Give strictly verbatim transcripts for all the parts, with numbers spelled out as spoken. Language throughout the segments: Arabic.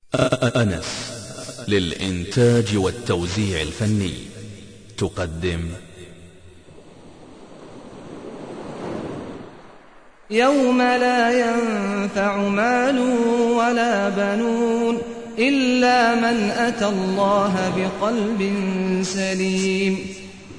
أنس للإنتاج والتوزيع الفني تقدم يوم لا ينفع مال ولا بنون إلا من أتى الله بقلب سليم.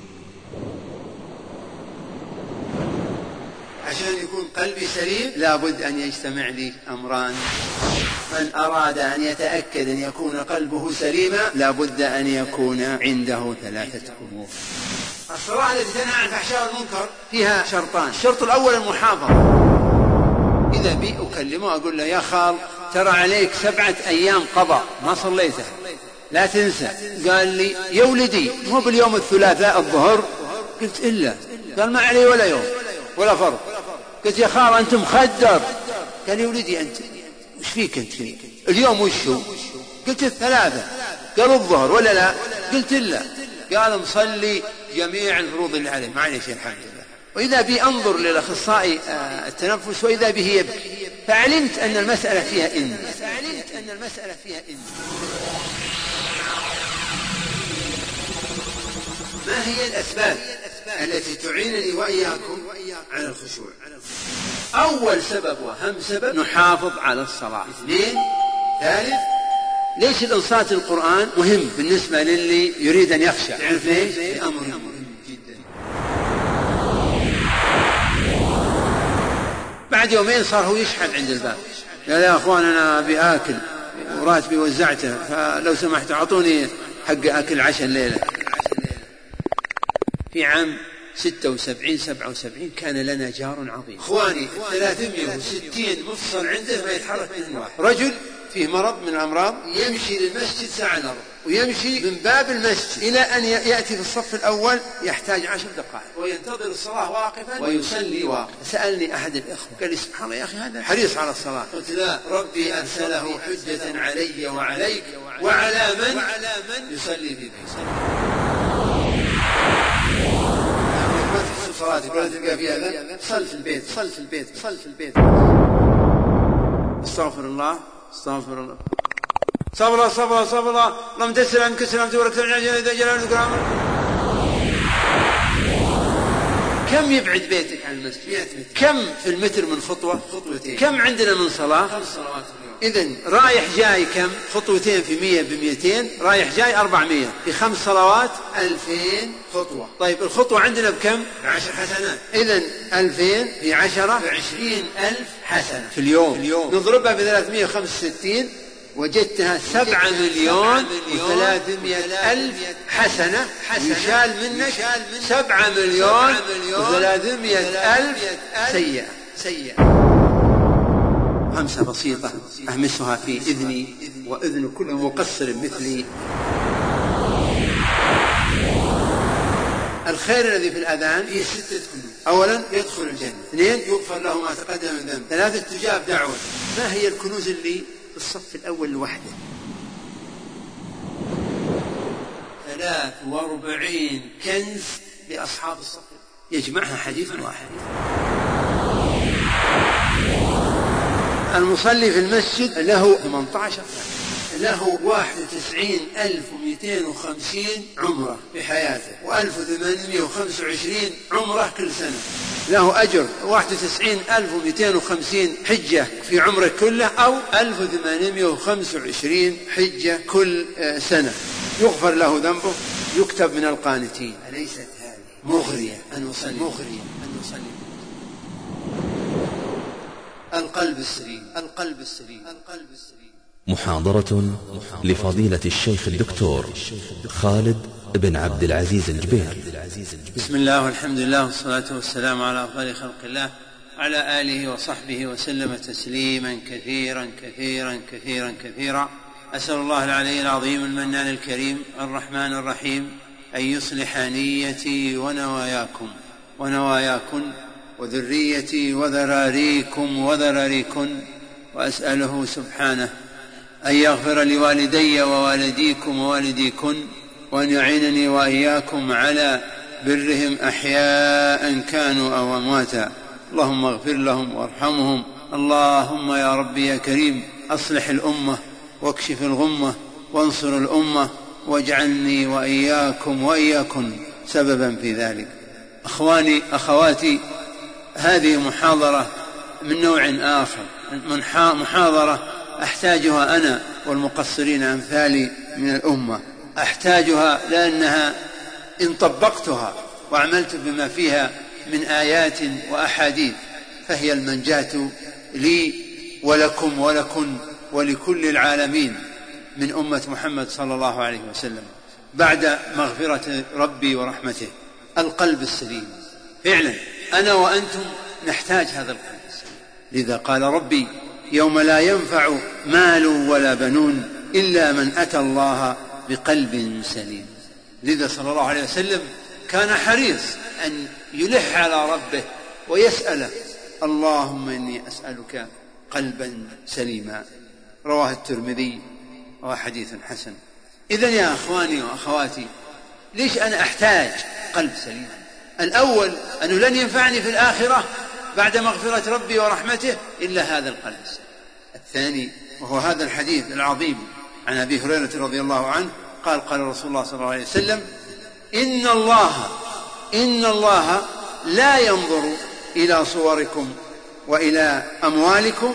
عشان يكون قلبي سليم لابد أن يجتمع لي أمران. من أراد أن يتأكد أن يكون قلبه سليما لابد أن يكون عنده ثلاثة أمور. الصلاة التي تنهى عن الفحشاء والمنكر فيها شرطان. الشرط الأول المحافظة. إذا بي أكلمه أقول له يا خال ترى عليك سبعة أيام قضاء ما صليتها لا تنسى. قال لي يا ولدي مو باليوم الثلاثاء الظهر؟ قلت إلا. قال ما علي ولا يوم ولا فرض. قلت يا خال أنت مخدر. قال يا ولدي أنت وش فيك أنت فيك؟ اليوم وشو؟ قلت الثلاثة. قال الظهر ولا لا؟ قلت إلا. قال مصلي جميع الفروض اللي عليه معليش الحمد لله. وإذا بي أنظر للأخصائي التنفس وإذا به يبكي فعلمت أن المسألة فيها إن فعلمت أن المسألة فيها إن ما هي الأسباب التي تعينني وإياكم على الخشوع؟ أول سبب وأهم سبب نحافظ على الصلاة. اثنين ثالث ليش الإنصات القرآن مهم بالنسبة للي يريد أن يخشى؟ تعرف ليش؟ أمر مهم جدا. بعد يومين صار هو يشحن عند الباب. قال يا أخوان أنا أبي آكل وراتبي وزعته فلو سمحت أعطوني حق أكل عشاء الليلة. في عام ستة وسبعين سبعة وسبعين كان لنا جار عظيم. إخواني ثلاثمائة وستين مفصل عنده ما يتحرك منهم واحد. رجل فيه مرض من الأمراض يمشي للمسجد ساعة إلا ربع ويمشي من باب المسجد إلى أن يأتي في الصف الأول يحتاج عشر دقائق وينتظر الصلاة واقفا ويصلي واقفا. سألني أحد الإخوة قال لي سبحان الله يا أخي هذا حريص على الصلاة. قلت لا ربي أرسله حجة علي وعليك وعلى من يصلي في بيته. صلاتك ولا تلقى فيها ذنب صل في البيت صل في البيت صل في البيت. استغفر الله استغفر الله صبر الله صبر الله صبر الله اللهم تسلم عنك سلام تبارك إذا جلال الكرام. كم يبعد بيتك عن المسجد؟ كم في المتر من خطوة؟ خطوتين. كم عندنا من صلاة؟ خمس صلوات اليوم. إذن رايح جاي كم؟ خطوتين في مية بمئتين رايح جاي أربعمية في خمس صلوات ألفين خطوة. طيب الخطوة عندنا بكم؟ بعشر حسنات. إذن ألفين في عشرة بعشرين ألف حسنة في اليوم. في اليوم نضربها بثلاثمية وخمسة وستين وجدتها سبعة مليون وثلاثمائة ألف حسنة. يشال منك سبعة مليون وثلاثمائة ألف سيئة سيئة. همسة بسيطة أهمسها في إذني وإذن كل مقصر مثلي. الخير الذي في الأذان فيه ستة كنوز. أولا يدخل الجنة. اثنين يغفر له ما تقدم من ذنب. ثلاثة تجاب دعوة. ما هي الكنوز اللي في الصف الأول لوحده؟ ثلاث واربعين كنز لأصحاب الصف يجمعها حديث واحد. المصلي في المسجد له ثمانية عشر له واحد وتسعين ألف ومئتين وخمسين عمرة في حياته وألف وثمانمائة وخمسة وعشرين عمرة كل سنة. له أجر واحد وتسعين ألف ومئتين وخمسين حجة في عمره كله أو ألف وثمانمائة وخمسة وعشرين حجة كل سنة. يغفر له ذنبه يكتب من القانتين. أليست هذه مغرية أن نصلي مغرية أن نصلي. القلب السليم القلب السليم القلب السليم. محاضرة لفضيلة الشيخ الدكتور خالد بن عبد العزيز الجبير. بسم الله والحمد لله والصلاة والسلام على أفضل خلق الله على آله وصحبه وسلم تسليما كثيرا كثيرا كثيرا كثيرا. أسأل الله العلي العظيم المنان الكريم الرحمن الرحيم أن يصلح نيتي ونواياكم ونواياكن وذريتي وذراريكم وذراريكن. وأسأله سبحانه أن يغفر لوالدي ووالديكم ووالديكن وأن يعينني وإياكم على برهم أحياء كانوا أو أمواتا. اللهم اغفر لهم وارحمهم. اللهم يا ربي يا كريم أصلح الأمة واكشف الغمة وانصر الأمة واجعلني وإياكم وإياكم سببا في ذلك. أخواني أخواتي، هذه محاضرة من نوع آخر، محاضرة أحتاجها أنا والمقصرين أمثالي من الأمة، أحتاجها لأنها إن طبقتها وعملت بما فيها من آيات وأحاديث فهي المنجاة لي ولكم ولكن ولكل العالمين من أمة محمد صلى الله عليه وسلم بعد مغفرة ربي ورحمته. القلب السليم، فعلا أنا وأنتم نحتاج هذا القلب السليم. لذا قال ربي: يوم لا ينفع مال ولا بنون إلا من أتى الله بقلب سليم. لذا صلى الله عليه وسلم كان حريص أن يلح على ربه ويسأله: اللهم إني أسألك قلبا سليما. رواه الترمذي وهو حديث حسن. إذن يا أخواني وأخواتي، ليش أنا أحتاج قلب سليم؟ الأول أنه لن ينفعني في الآخرة بعد مغفرة ربي ورحمته إلا هذا القلب السليم. الثاني وهو هذا الحديث العظيم عن أبي هريرة رضي الله عنه قال: قال رسول الله صلى الله عليه وسلم: إن الله إن الله لا ينظر إلى صوركم وإلى أموالكم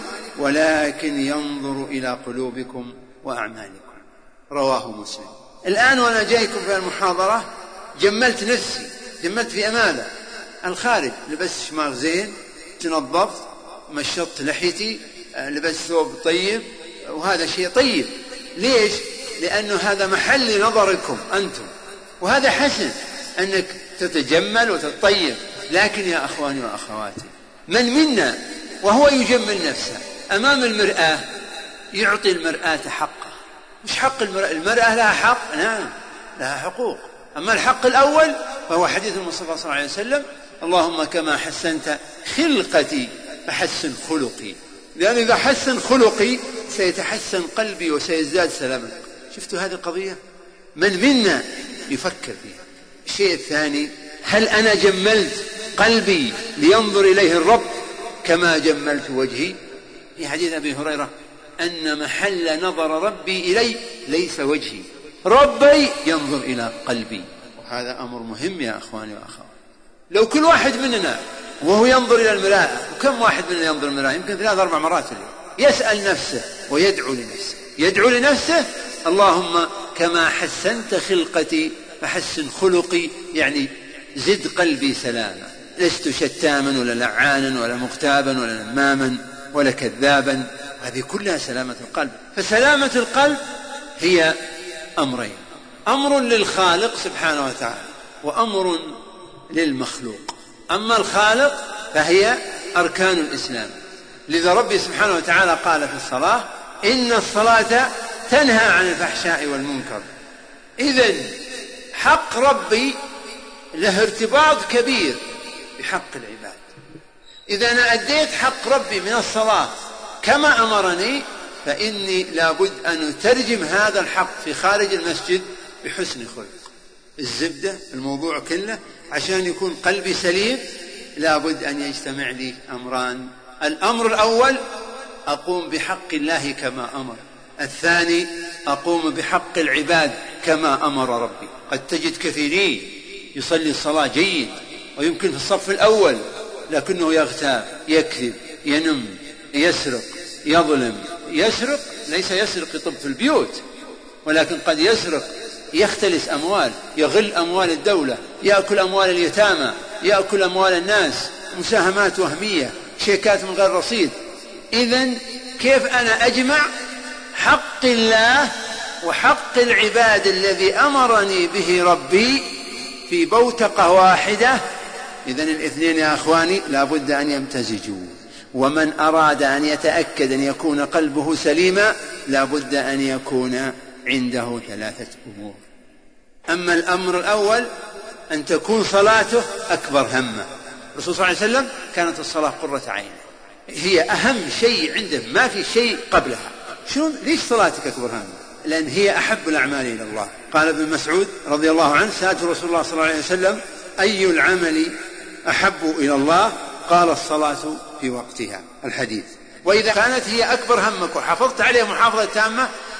ولكن ينظر إلى قلوبكم وأعمالكم. رواه مسلم. الآن وأنا جايكم في المحاضرة جملت نفسي، جملت في أمانة الخارج، لبست شماغ زين، تنظفت، مشطت لحيتي، لبست ثوب طيب، وهذا شيء طيب. ليش؟ لأنه هذا محل نظركم أنتم، وهذا حسن أنك تتجمل وتطيب. لكن يا أخواني وأخواتي، من منا وهو يجمل نفسه أمام المرآة يعطي المرآة حقه؟ مش حق المرأة، المرأة لها حق، نعم لها حقوق. أما الحق الأول فهو حديث المصطفى صلى الله عليه وسلم: اللهم كما حسنت خلقتي فحسن خلقي، لأن إذا حسن خلقي سيتحسن قلبي وسيزداد سلامة. شفتوا هذه القضية؟ من منا يفكر فيها. الشيء الثاني: هل أنا جملت قلبي لينظر إليه الرب كما جملت وجهي؟ في حديث أبي هريرة أن محل نظر ربي إلي ليس وجهي، ربي ينظر إلى قلبي. وهذا أمر مهم يا أخواني وأخواتي. لو كل واحد مننا وهو ينظر إلى المرآة، وكم واحد مننا ينظر المرآة؟ يمكن ثلاث أربع مرات اليوم، يسأل نفسه ويدعو لنفسه، يدعو لنفسه: اللهم كما حسنت خلقتي فحسن خلقي، يعني زد قلبي سلاما، لست شتاما ولا لعانا ولا مغتابا ولا نماما ولا كذابا. هذه كلها سلامة القلب. فسلامة القلب هي أمرين: أمر للخالق سبحانه وتعالى وأمر للمخلوق. أما الخالق فهي أركان الإسلام. لذا ربي سبحانه وتعالى قال في الصلاة: إن الصلاة تنهى عن الفحشاء والمنكر. إذن حق ربي له ارتباط كبير بحق العباد. إذا أنا أديت حق ربي من الصلاة كما أمرني، فإني لابد أن أترجم هذا الحق في خارج المسجد بحسن خلق. الزبدة الموضوع كله عشان يكون قلبي سليم لابد أن يجتمع لي أمران: الأمر الأول أقوم بحق الله كما أمر، الثاني أقوم بحق العباد كما أمر ربي. قد تجد كثيرين يصلي الصلاة جيد ويمكن في الصف الأول، لكنه يغتاب، يكذب، ينم، يسرق، يظلم. يسرق ليس يسرق يطب في البيوت، ولكن قد يسرق يختلس أموال، يغل أموال الدولة، يأكل أموال اليتامى، يأكل أموال الناس، مساهمات وهمية، شيكات من غير رصيد. إذن كيف أنا أجمع حق الله وحق العباد الذي أمرني به ربي في بوتقة واحدة؟ إذن الاثنين يا أخواني لابد أن يمتزجوا. ومن أراد أن يتأكد أن يكون قلبه سليما لابد أن يكون عنده ثلاثة أمور. أما الأمر الأول أن تكون صلاته أكبر همه. الرسول صلى الله عليه وسلم كانت الصلاة قرة عينه، هي أهم شيء عنده، ما في شيء قبلها. شو ليش صلاتك أكبر همه؟ لأن هي أحب الأعمال إلى الله. قال ابن مسعود رضي الله عنه: سأل رسول الله صلى الله عليه وسلم: أي العمل أحب إلى الله؟ قال: الصلاة في وقتها. الحديث. وإذا كانت هي أكبر همك وحافظت عليها محافظة تامة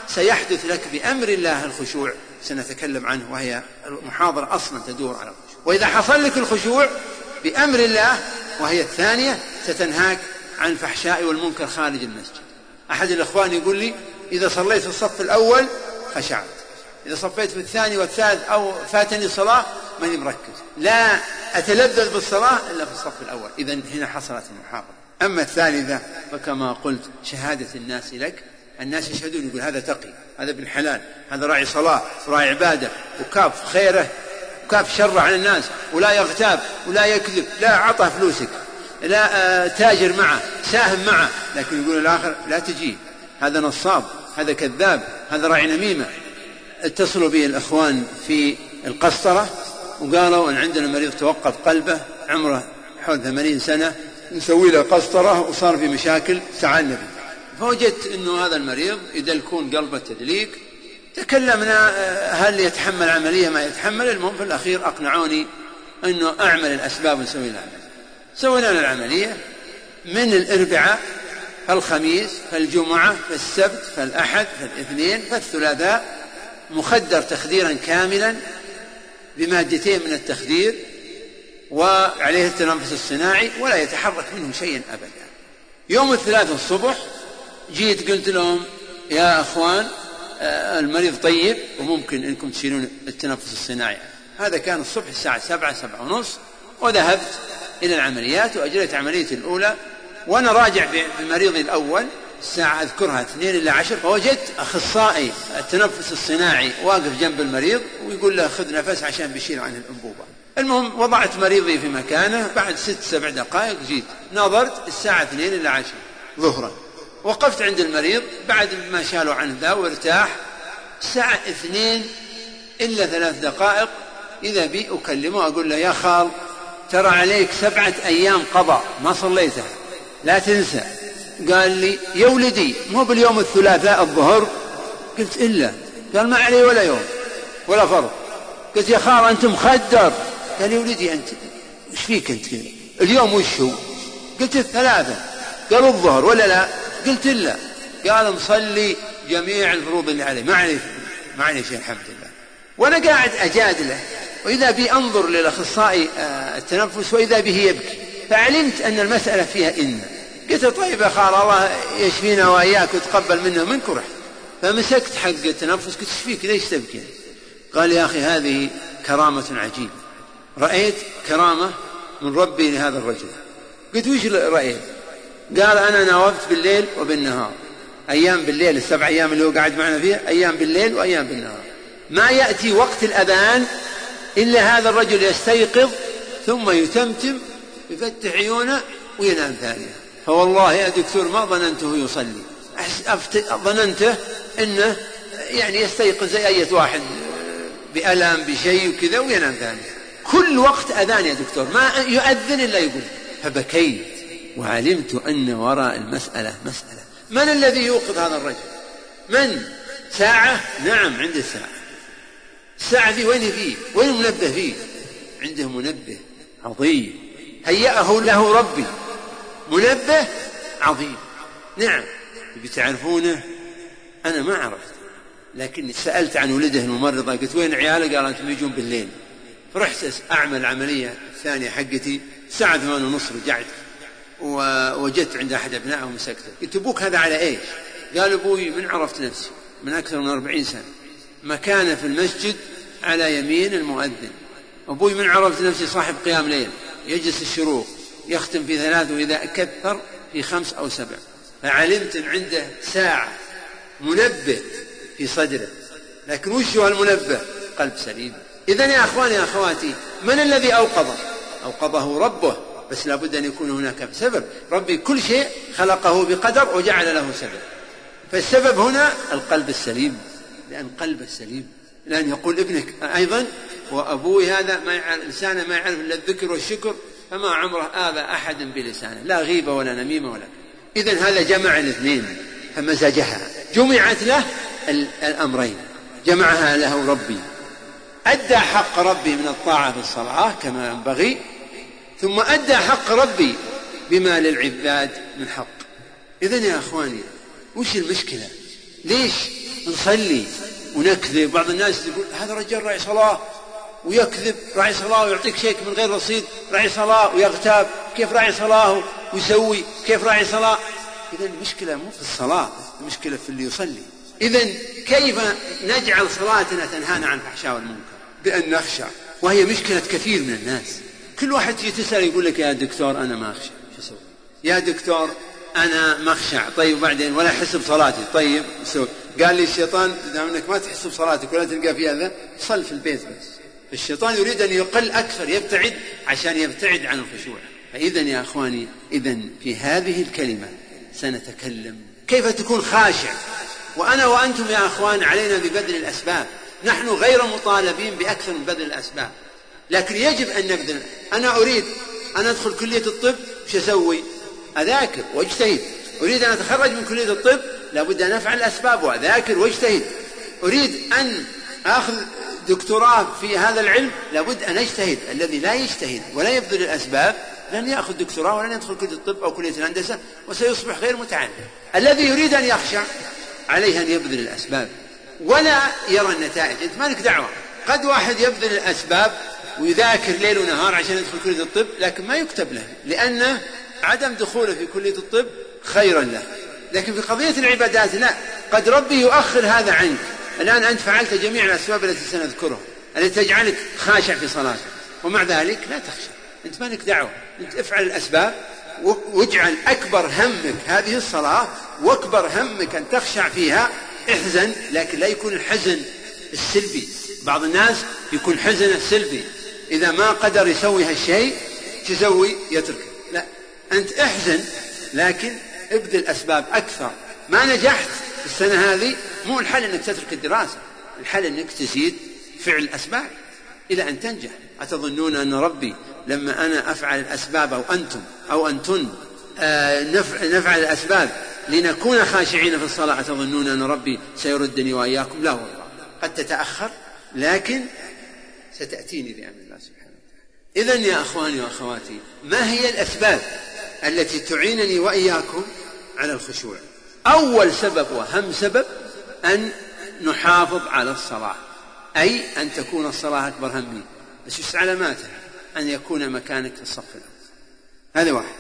سيحدث لك بأمر الله الخشوع، سنتكلم عنه، وهي المحاضرة أصلا تدور على الخشوع. وإذا حصل لك الخشوع بأمر الله، وهي الثانية، ستنهاك عن الفحشاء والمنكر خارج المسجد. أحد الإخوان يقول لي إذا صليت في الصف الأول خشعت، إذا صفيت في الثاني والثالث أو فاتني صلاة ماني مركز، لا أتلذذ بالصلاة إلا في الصف الأول. إذن هنا حصلت المحاضرة. أما الثالثة فكما قلت شهادة الناس لك، الناس يشهدون، يقول هذا تقي، هذا ابن حلال، هذا راعي صلاة، راعي عبادة، وكاف خيره، وكاف شره على الناس، ولا يغتاب ولا يكذب، لا عطى فلوسك، لا تاجر معه، ساهم معه. لكن يقول الآخر لا تجي، هذا نصاب، هذا كذاب، هذا راعي نميمة. اتصلوا بي الأخوان في القسطرة وقالوا أن عندنا مريض توقف قلبه، عمره حول ثمانين سنة، نسوي له قسطرة وصار في مشاكل، تعال نبي. فوجدت أنه هذا المريض يدلكون قلبه تدليك. تكلمنا هل يتحمل عملية ما يتحمل. المهم في الأخير أقنعوني أنه أعمل الأسباب ونسوي العملية. سوينا العملية من الأربعاء فالخميس فالجمعة فالسبت فالأحد فالاثنين فالثلاثاء، مخدر تخديرا كاملا بمادتين من التخدير، وعليه التنفس الصناعي، ولا يتحرك منه شيء أبدا. يوم الثلاثاء الصبح جيت قلت لهم يا أخوان المريض طيب وممكن أنكم تشيلون التنفس الصناعي. هذا كان الصبح الساعة سبعة سبعة ونص، وذهبت إلى العمليات وأجريت عملية الأولى. وأنا راجع بمريضي الأول الساعة أذكرها اثنين إلى عشر، فوجدت أخصائي التنفس الصناعي واقف جنب المريض ويقول له خذ نفس عشان بيشيل عنه الأنبوبة. المهم وضعت مريضي في مكانه. بعد ست سبع دقائق جيت نظرت الساعة اثنين إلى عشر ظهرا، وقفت عند المريض بعد ما شالوا عنه ذا وارتاح. الساعة اثنين إلا ثلاث دقائق إذا بي أكلمه أقول له يا خال ترى عليك سبعة أيام قضاء ما صليتها لا تنسى. قال لي يا ولدي مو باليوم الثلاثاء الظهر؟ قلت إلا. قال ما علي ولا يوم ولا فرض. قلت يا خال أنت مخدر. قال يا ولدي أنت وش فيك أنت كذا اليوم وش هو؟ قلت الثلاثة. قال الظهر ولا لا؟ قلت إلا. قال مصلي جميع الفروض اللي عليه ما عليه ما عليه شيء الحمد لله. وأنا قاعد أجادله وإذا بي أنظر للأخصائي التنفس وإذا به يبكي، فعلمت أن المسألة فيها إن. قلت طيب يا خال الله يشفينا وإياك وتقبل منا منك ورحت. فمسكت حق التنفس قلت ايش فيك ليش تبكي؟ قال يا أخي هذه كرامة عجيبة، رأيت كرامة من ربي لهذا الرجل. قلت وش رأيت؟ قال أنا ناوبت بالليل وبالنهار، أيام بالليل السبع أيام اللي هو قاعد معنا فيها أيام بالليل وأيام بالنهار، ما يأتي وقت الأذان إلا هذا الرجل يستيقظ ثم يتمتم يفتح عيونه وينام ثانية. فوالله يا دكتور ما ظننته يصلي، ظننته إنه يعني يستيقظ زي أي واحد بألم بشيء وكذا وينام ثانية. كل وقت أذان يا دكتور ما يؤذن إلا يقول. فبكيت وعلمت أن وراء المسألة مسألة. من الذي يوقظ هذا الرجل؟ من؟ ساعة؟ نعم عنده ساعة. الساعة ذي وين فيه؟ وين المنبه فيه؟ عنده منبه عظيم هيأه له ربي، منبه عظيم. نعم بتعرفونه أنا ما عرفت، لكن سألت عن ولده الممرضة قلت وين عياله؟ قال أنتم يجون بالليل. فرحت أعمل عملية الثانية حقتي الساعة ثمان ونص رجعت ووجدت عند أحد أبنائه مسكته. قلت أبوك هذا على إيش؟ قال أبوي من عرفت نفسي من أكثر من أربعين سنة مكانه في المسجد على يمين المؤذن. أبوي من عرفت نفسي صاحب قيام ليل يجلس الشروق يختم في ثلاث وإذا كثر في خمس أو سبع. فعلمت أن عنده ساعة منبه في صدره. لكن وش هو المنبه؟ قلب سليم. إذن يا أخواني يا أخواتي من الذي أوقظه؟ أوقظه ربه، بس لابد أن يكون هناك سبب. ربي كل شيء خلقه بقدر وجعل له سبب، فالسبب هنا القلب السليم. لأن قلب السليم لأن يقول ابنك أيضا وأبوي هذا ما يعرف لسانه ما يعرف إلا الذكر والشكر فما عمره آذى أحد بلسانه لا غيبة ولا نميمة ولا. إذن هذا جمع الاثنين فمزجها، جمعت له الأمرين، جمعها له ربي، أدى حق ربي من الطاعة في الصلاة كما ينبغي، ثم أدى حق ربي بما للعباد من حق. إذن يا أخواني وش المشكلة؟ ليش نصلي ونكذب. بعض الناس يقول هذا رجال راعي صلاة ويكذب، راعي صلاة ويعطيك شيك من غير رصيد، راعي صلاة ويغتاب، كيف راعي صلاة ويسوي، كيف راعي صلاة؟ إذن المشكلة مو في الصلاة، المشكلة في اللي يصلي. إذن كيف نجعل صلاتنا تنهانا عن الفحشاء والمنكر؟ بأن نخشع، وهي مشكلة كثير من الناس. كل واحد تسأل يقول لك يا دكتور أنا ما أخشع، شو أسوي؟ يا دكتور أنا ما أخشع، طيب بعدين ولا أحس بصلاتي، طيب سوي. قال لي الشيطان دام أنك ما تحس بصلاتك ولا تلقى فيها هذا، صل في البيت بس. الشيطان يريد أن يقل أكثر، يبتعد عشان يبتعد عن الخشوع. فإذا يا أخواني، إذن في هذه الكلمة سنتكلم كيف تكون خاشع. وأنا وأنتم يا أخوان علينا ببذل الأسباب، نحن غير مطالبين بأكثر من بذل الأسباب، لكن يجب أن نبذل. أنا أريد أن أدخل كلية الطب، شو أسوي؟ أذاكر واجتهد. أريد أن أتخرج من كلية الطب، لابد أن أفعل الأسباب وأذاكر واجتهد. أريد أن أخذ دكتوراه في هذا العلم، لابد أن أجتهد. الذي لا يجتهد ولا يبذل الأسباب لن يأخذ دكتوراه ولن يدخل كلية الطب أو كلية الهندسة، وسيصبح غير متعلم. الذي يريد أن يخشع عليه أن يبذل الأسباب ولا يرى النتائج. أنت مالك دعوة. قد واحد يبذل الأسباب ويذاكر ليل ونهار عشان يدخل كلية الطب، لكن ما يكتب له، لأن عدم دخوله في كلية الطب خيرا له. لكن في قضية العبادات لا، قد ربي يؤخر هذا عنك. الآن أنت فعلت جميع الأسباب التي سنذكرها التي تجعلك خاشع في صلاتك، ومع ذلك لا تخشى. أنت مالك دعوة، أنت افعل الأسباب واجعل أكبر همك هذه الصلاة، وأكبر همك أن تخشع فيها. احزن، لكن لا يكون الحزن السلبي. بعض الناس يكون حزن السلبي، إذا ما قدر يسوي هالشيء تسوي يترك. لا، أنت احزن لكن ابذل أسباب أكثر. ما نجحت السنة هذه، مو الحل أنك تترك الدراسة، الحل أنك تزيد فعل أسباب إلى أن تنجح. أتظنون أن ربي لما أنا أفعل الأسباب أو أنتم أو أنتن آه نفعل الأسباب لنكون خاشعين في الصلاة، أتظنون أن ربي سيردني وإياكم؟ لا والله، قد تتأخر لكن ستأتيني بأمر الله سبحانه وتعالى. إذن يا أخواني وأخواتي، ما هي الأسباب التي تعينني وإياكم على الخشوع؟ أول سبب وهم سبب أن نحافظ على الصلاة، أي أن تكون الصلاة أكبر همي. بس وش علاماتها؟ أن يكون مكانك في الصف الأول، هذا واحد.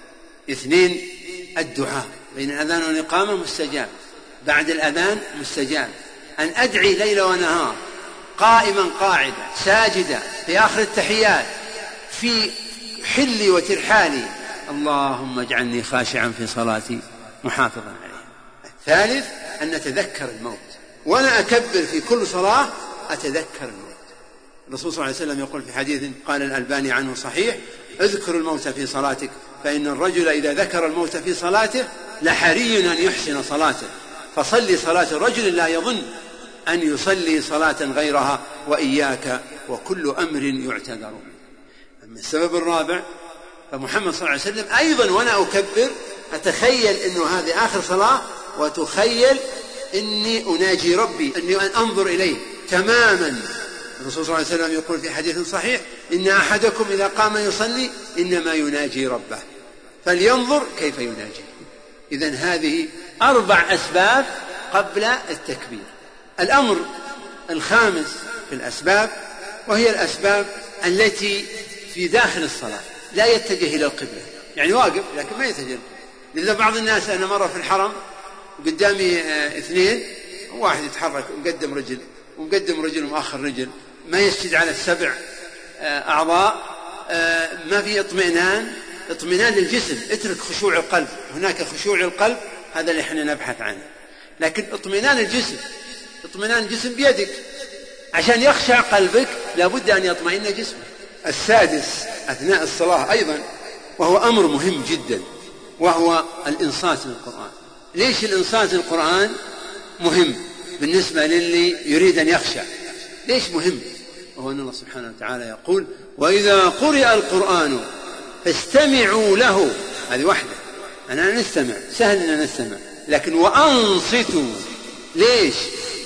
اثنين، الدعاء بين الأذان والإقامة مستجاب، بعد الأذان مستجاب. أن أدعي ليل ونهار، قائما قاعدا ساجدا، في آخر التحيات، في حلي وترحالي، اللهم اجعلني خاشعا في صلاتي محافظا عليها. الثالث، أن نتذكر الموت، وأنا أكبر في كل صلاة أتذكر الموت. الرسول صلى الله عليه وسلم يقول في حديث قال الألباني عنه صحيح: اذكر الموت في صلاتك، فإن الرجل إذا ذكر الموت في صلاته لحري أن يحسن صلاته، فصلي صلاة الرجل لا يظن أن يصلي صلاة غيرها، وإياك وكل أمر يعتذر. أما السبب الرابع، فمحمد صلى الله عليه وسلم أيضا وأنا أكبر أتخيل أنه هذه آخر صلاة، وتخيل أني أناجي ربي، أني أنظر إليه تماما. الرسول صلى الله عليه وسلم يقول في حديث صحيح: إن أحدكم إذا قام يصلي إنما يناجي ربه فلينظر كيف يناجي. إذن هذه أربع أسباب قبل التكبير. الأمر الخامس في الأسباب، وهي الأسباب التي في داخل الصلاة، لا يتجه إلى القبلة، يعني واقف لكن ما يتجه. لذا بعض الناس، أنا مرة في الحرم قدامي اثنين، واحد يتحرك ومقدم رجل ومقدم رجل ومؤخر رجل، ما يسجد على السبع أعضاء، ما في اطمئنان اطمئنان للجسم. اترك خشوع القلب، هناك خشوع القلب، هذا اللي احنا نبحث عنه. لكن اطمئنان الجسم، اطمئنان الجسم بيدك، عشان يخشع قلبك لابد أن يطمئن جسمك. السادس أثناء الصلاة أيضا، وهو أمر مهم جدا، وهو الإنصات للقرآن. ليش الإنصات للقرآن مهم بالنسبة للي يريد أن يخشع؟ ليش مهم؟ وهو أن الله سبحانه وتعالى يقول: وإذا قرئ القرآن فاستمعوا له. هذه واحدة، أنا نستمع، سهل أن نستمع، لكن وأنصتوا. ليش؟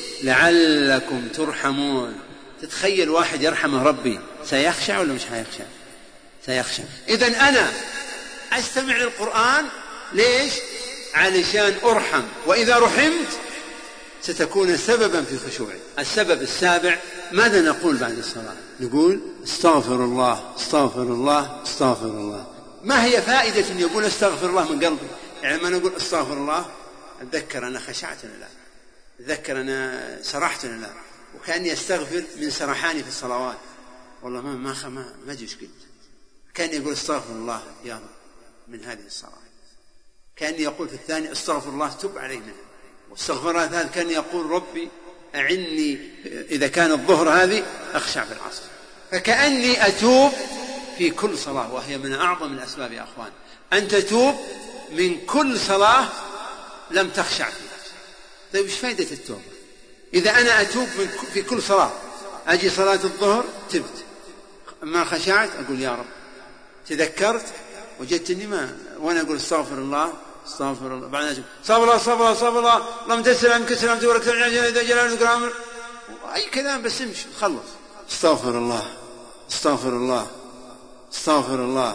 لعلكم ترحمون. تتخيل واحد يرحمه ربي، سيخشع ولا مش هيخشع؟ سيخشع. إذن أنا أستمع للقرآن ليش؟ علشان أرحم، وإذا رحمت ستكون سببا في خشوعه. السبب السابع: ماذا نقول بعد الصلاة؟ نقول استغفر الله استغفر الله استغفر الله. ما هي فائدة أن يقول استغفر الله من قلبه؟ يعني ما نقول استغفر الله أتذكر أنا خشعت ولا لا، أتذكر أنا سرحت ولا لا، وكأني أستغفر من سرحاني في الصلوات، والله ما ما ما ما جيش قلت، كأني يقول استغفر الله يا رب من هذه الصلاة، كأني يقول في الثاني استغفر الله تب علينا، واستغفر الله الثالث كأني يقول ربي أعني إذا كان الظهر هذه أخشع في العصر. فكأني أتوب في كل صلاة، وهي من أعظم الأسباب يا أخوان أن تتوب من كل صلاة لم تخشع فيها. طيب إيش فائدة التوبة إذا أنا أتوب من في كل صلاة؟ أجي صلاة الظهر تبت، ما خشعت أقول يا رب، تذكرت وجدتني ما وأنا أقول استغفر الله استغفر الله، بعد أجل استغفر الله استغفر الله استغفر الله اللهم تسلم كسلم تبارك إذا جلال وكرام أي كلام بس امشي خلص. استغفر الله استغفر الله استغفر الله،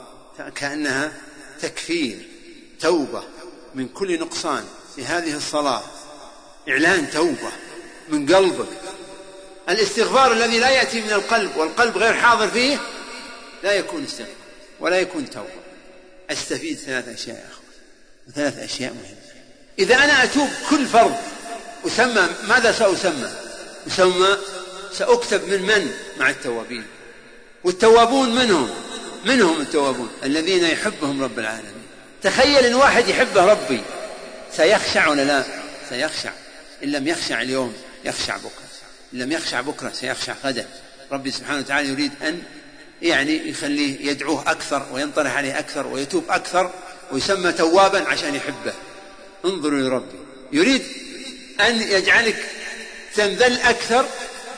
كأنها تكفير توبة من كل نقصان في هذه الصلاة، إعلان توبة من قلبك. الاستغفار الذي لا يأتي من القلب والقلب غير حاضر فيه لا يكون استغفار ولا يكون توبة. أستفيد ثلاث أشياء يا أخوان، ثلاث أشياء مهمة. إذا أنا أتوب كل فرض أسمى، ماذا سأسمى؟ أسمى سأكتب من من؟ مع التوابين. والتوابون منهم منهم التوابون الذين يحبهم رب العالمين. تخيل إن واحد يحبه ربي سيخشع ولا لا؟ سيخشع. إن لم يخشع اليوم يخشع بكرة، إن لم يخشع بكرة سيخشع غدا. ربي سبحانه وتعالى يريد أن يعني يخليه يدعوه أكثر وينطرح عليه أكثر ويتوب أكثر ويسمى توابا عشان يحبه. انظروا لربي، يريد أن يجعلك تنذل أكثر،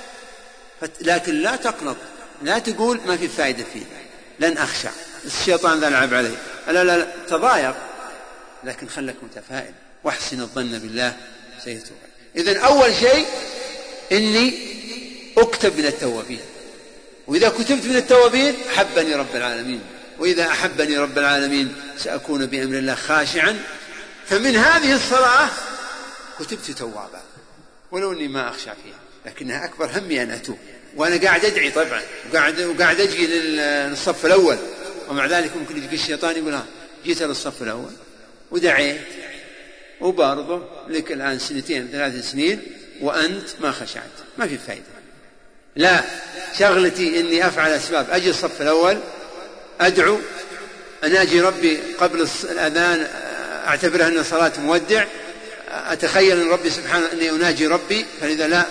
لكن لا تقنط، لا تقول ما في فائدة فيه، لن أخشع، الشيطان ذا لعب علي، لا لا لا تضايق، لكن خلك متفائل واحسن الظن بالله سيتوب. إذن أول شيء إني أكتب من التوابين، وإذا كتبت من التوابين حبني رب العالمين، وإذا أحبني رب العالمين سأكون بأمر الله خاشعا. فمن هذه الصلاة كتبت توابا ولو أني ما أخشع فيها، لكنها أكبر همي أن أتوب، وأنا قاعد أدعي طبعا وقاعد, وقاعد أجي للصف الأول، ومع ذلك ممكن يجي الشيطان يقول ها جيت للصف الأول ودعيت وبرضه لك الآن سنتين ثلاث سنين وأنت ما خشعت، ما في فائدة. لا، شغلتي إني أفعل أسباب، أجي الصف الأول أدعو، أنا أجي ربي قبل الأذان أعتبرها أنها صلاة مودع، أتخيل أن ربي سبحانه أني أناجي ربي، فلذا لا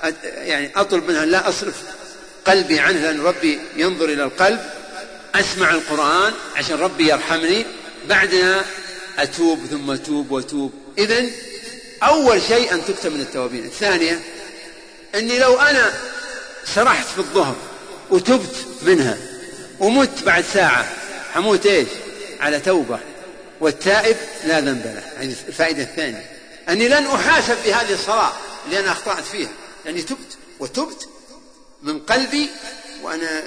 يعني أطلب منها لا أصرف قلبي عنه لأن ربي ينظر إلى القلب. أسمع القرآن عشان ربي يرحمني، بعدها أتوب ثم أتوب وأتوب. إذن أول شيء أن تكتب من التوابين. الثانية أني لو أنا سرحت في الظهر وتبت منها ومت بعد ساعة حموت إيش؟ على توبة، والتائب لا ذنب له. هذه الفائدة الثانية، أني لن أحاسب بهذه الصلاة اللي أنا أخطأت فيها، لأني تبت وتبت من قلبي وأنا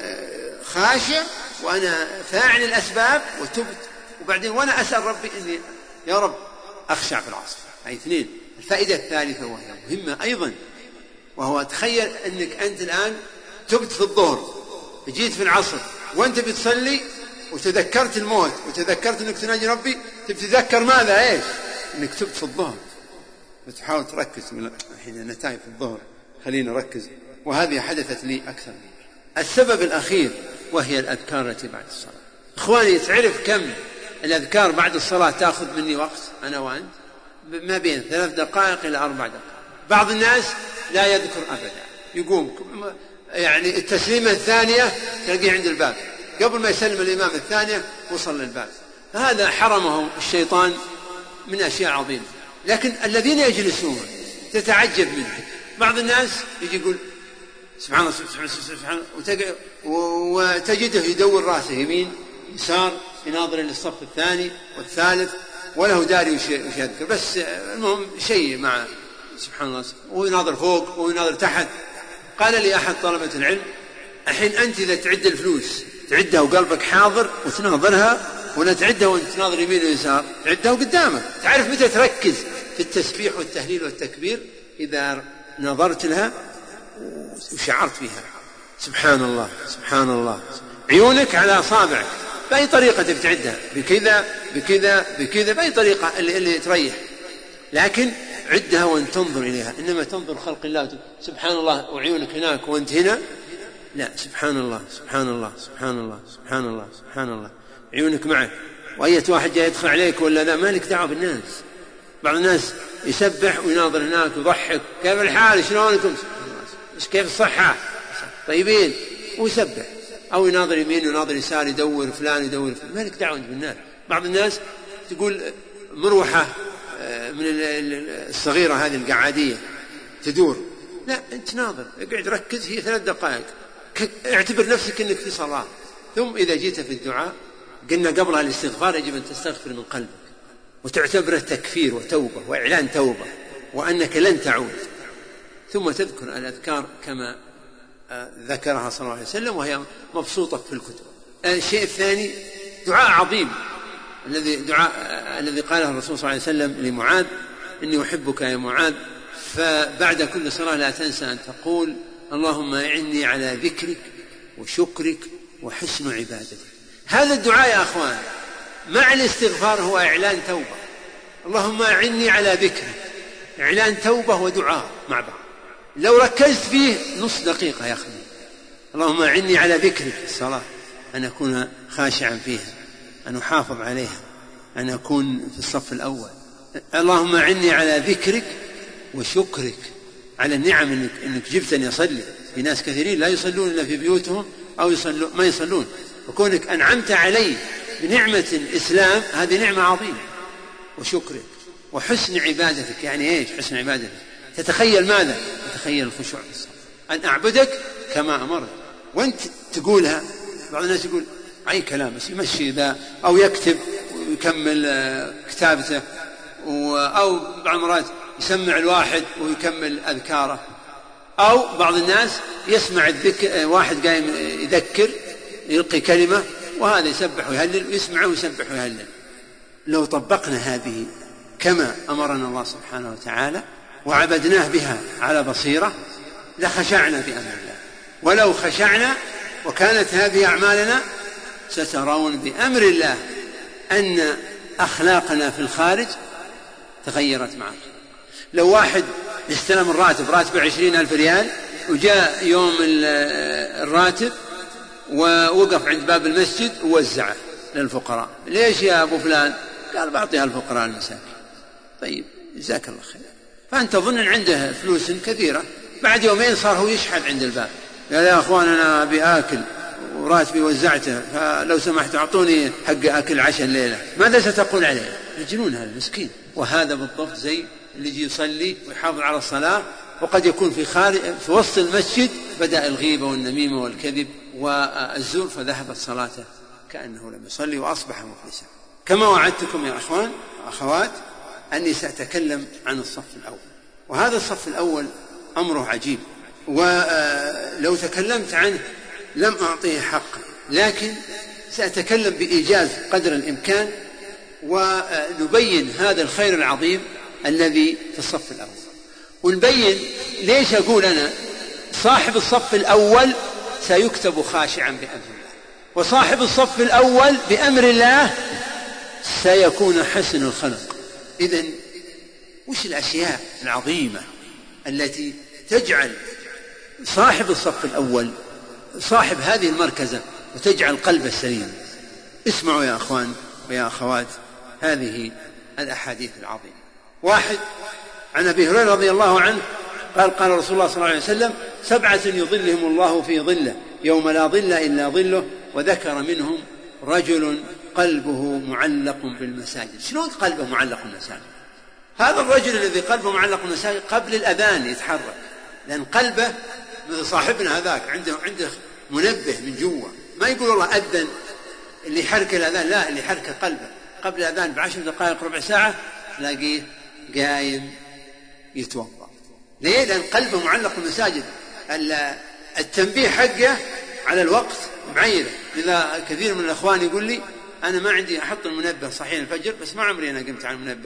خاشع وأنا فاعل الأسباب وتبت، وبعدين وأنا أسأل ربي أني يا رب أخشع في العصر. هذه اثنين. الفائدة الثالثة وهي مهمة أيضا، وهو تخيل أنك أنت الآن تبت في الظهر، جيت في العصر وأنت بتصلي وتذكرت الموت وتذكرت أنك تناجي ربي، تتذكر ماذا؟ إيش؟ أنك تبت في الظهر، وتحاول تركز من الحين نتائج في الظهر، خلينا نركز. وهذه حدثت لي أكثر. السبب الأخير وهي الأذكار التي بعد الصلاة. إخواني، تعرف كم الأذكار بعد الصلاة تأخذ مني وقت أنا وأنت؟ ما بين ثلاث دقائق إلى أربع دقائق. بعض الناس لا يذكر أبدا، يقوم يعني التسليمة الثانية تلقيه عند الباب، قبل ما يسلم الإمام الثانية وصل للباب. هذا حرمهم الشيطان من أشياء عظيمة. لكن الذين يجلسون تتعجب منه. بعض الناس يجي يقول سبحان الله سبحان الله سبحان الله، وتجده يدور رأسه يمين يسار يناظر للصف الثاني والثالث وله داري وش يذكر، بس المهم شيء مع سبحان الله، ويناظر فوق ويناظر تحت. قال لي أحد طلبة العلم الحين أنت إذا تعد الفلوس تعدها وقلبك حاضر وتناظرها، ولا تعدها وانت تناظر يمين ويسار؟ تعدها وقدامك، تعرف متى تركز في التسبيح والتهليل والتكبير إذا نظرت لها وشعرت بها سبحان الله سبحان الله، عيونك على أصابعك بأي طريقة تعدها، بكذا بكذا بكذا بأي طريقة اللي, اللي تريح، لكن عدها وأن تنظر إليها. إنما تنظر خلق الله سبحان الله وعيونك هناك وأنت هنا، لا، سبحان الله سبحان الله سبحان الله سبحان الله سبحان الله، عيونك معك، وأية واحد جاي يدخل عليك ولا لا، مالك دعوة بالناس. بعض الناس يسبح ويناظر هناك ويضحك، كيف الحال شلونكم، كيف الصحة طيبين، ويسبح، أو يناظر يمين ويناظر يسار يدور فلان يدور فلان، مالك دعوة بالناس. بعض الناس تقول مروحة من الصغيرة هذه القعادية تدور، لا، أنت ناظر، اقعد ركز، هي ثلاث دقائق، اعتبر نفسك أنك في صلاة. ثم إذا جيت في الدعاء قلنا قبلها الاستغفار يجب أن تستغفر من قلبك وتعتبره تكفير وتوبة وإعلان توبة وأنك لن تعود، ثم تذكر الأذكار كما ذكرها صلى الله عليه وسلم وهي مبسوطة في الكتب. الشيء الثاني دعاء عظيم الذي دعاء الذي قاله الرسول صلى الله عليه وسلم لمعاذ: إني أحبك يا معاذ، فبعد كل صلاة لا تنسى أن تقول: اللهم أعني على ذكرك وشكرك وحسن عبادتك. هذا الدعاء يا أخوان مع الاستغفار هو إعلان توبة. اللهم أعني على ذكرك، إعلان توبة ودعاء مع بعض. لو ركزت فيه نص دقيقة يا أخي، اللهم أعني على ذكرك في الصلاة، أن أكون خاشعا فيها، أن أحافظ عليها، أن أكون في الصف الأول. اللهم أعني على ذكرك وشكرك على النعم إنك, إنك جبتني أصلي. في ناس كثيرين لا يصلون إلا في بيوتهم أو يصلون ما يصلون، وكونك أنعمت علي بنعمة الإسلام هذه نعمة عظيمة. وشكرك وحسن عبادتك، يعني إيش حسن عبادتك؟ تتخيل ماذا؟ تتخيل الخشوع في الصلاة، أن أعبدك كما أمرت. وأنت تقولها، بعض الناس يقول أي كلام بس يمشي ذا، أو يكتب ويكمل كتابته، أو بعض المرات يسمع الواحد ويكمل أذكاره، أو بعض الناس يسمع الذكر، واحد قايم يذكر يلقي كلمة وهذا يسبح ويهلل ويسمعه ويسبح ويهلل. لو طبقنا هذه كما أمرنا الله سبحانه وتعالى وعبدناه بها على بصيرة لخشعنا بأمر الله. ولو خشعنا وكانت هذه أعمالنا سترون بأمر الله أن أخلاقنا في الخارج تغيرت معه. لو واحد يستلم الراتب راتب عشرين ألف ريال وجاء يوم الراتب ووقف عند باب المسجد ووزعه للفقراء، ليش يا أبو فلان؟ قال بعطيها الفقراء المساكين. طيب جزاك الله خير. فأنت ظن عنده فلوس كثيرة، بعد يومين صار هو يشحذ عند الباب، قال يا أخوان أنا أبي آكل وراتبي وزعته، فلو سمحت أعطوني حق أكل عشاء الليلة. ماذا ستقول عليه؟ يجنون هذا المسكين. وهذا بالضبط زي اللي يجي يصلي ويحافظ على الصلاة وقد يكون في خارج في وسط المسجد بدأ الغيبة والنميمة والكذب والزور فذهبت صلاته كأنه لم يصلي وأصبح مفلسا. كما وعدتكم يا أخوان وأخوات أني سأتكلم عن الصف الأول، وهذا الصف الأول أمره عجيب، ولو تكلمت عنه لم أعطيه حقه، لكن سأتكلم بإيجاز قدر الإمكان ونبين هذا الخير العظيم الذي في الصف الأول، ونبين ليش أقول أنا صاحب الصف الأول سيكتب خاشعا بأمر الله، وصاحب الصف الأول بأمر الله سيكون حسن الخلق. إذن وش الأشياء العظيمة التي تجعل صاحب الصف الأول صاحب هذه المركزة وتجعل قلبه سليم؟ اسمعوا يا أخوان ويا أخوات هذه الأحاديث العظيمة. واحد عن أبي هريرة رضي الله عنه قال قال رسول الله صلى الله عليه وسلم: سبعة يظلهم الله في ظله يوم لا ظل إلا ظله، وذكر منهم رجل قلبه معلق بالمساجد. شلون قلبه معلق بالمساجد؟ هذا الرجل الذي قلبه معلق بالمساجد قبل الأذان يتحرك، لأن قلبه صاحبنا هذاك عنده عنده منبه من جوا، ما يقول الله أذن اللي يحرك الأذان، لا، اللي يحرك قلبه قبل الأذان بعشر دقائق ربع ساعة تلاقيه قايم يتوضأ. ليه؟ لأن قلبه معلق بالمساجد. التنبيه حقه على الوقت معينة. إذا كثير من الأخوان يقول لي أنا ما عندي أحط المنبه صحيح الفجر بس ما عمري أنا قمت على المنبه،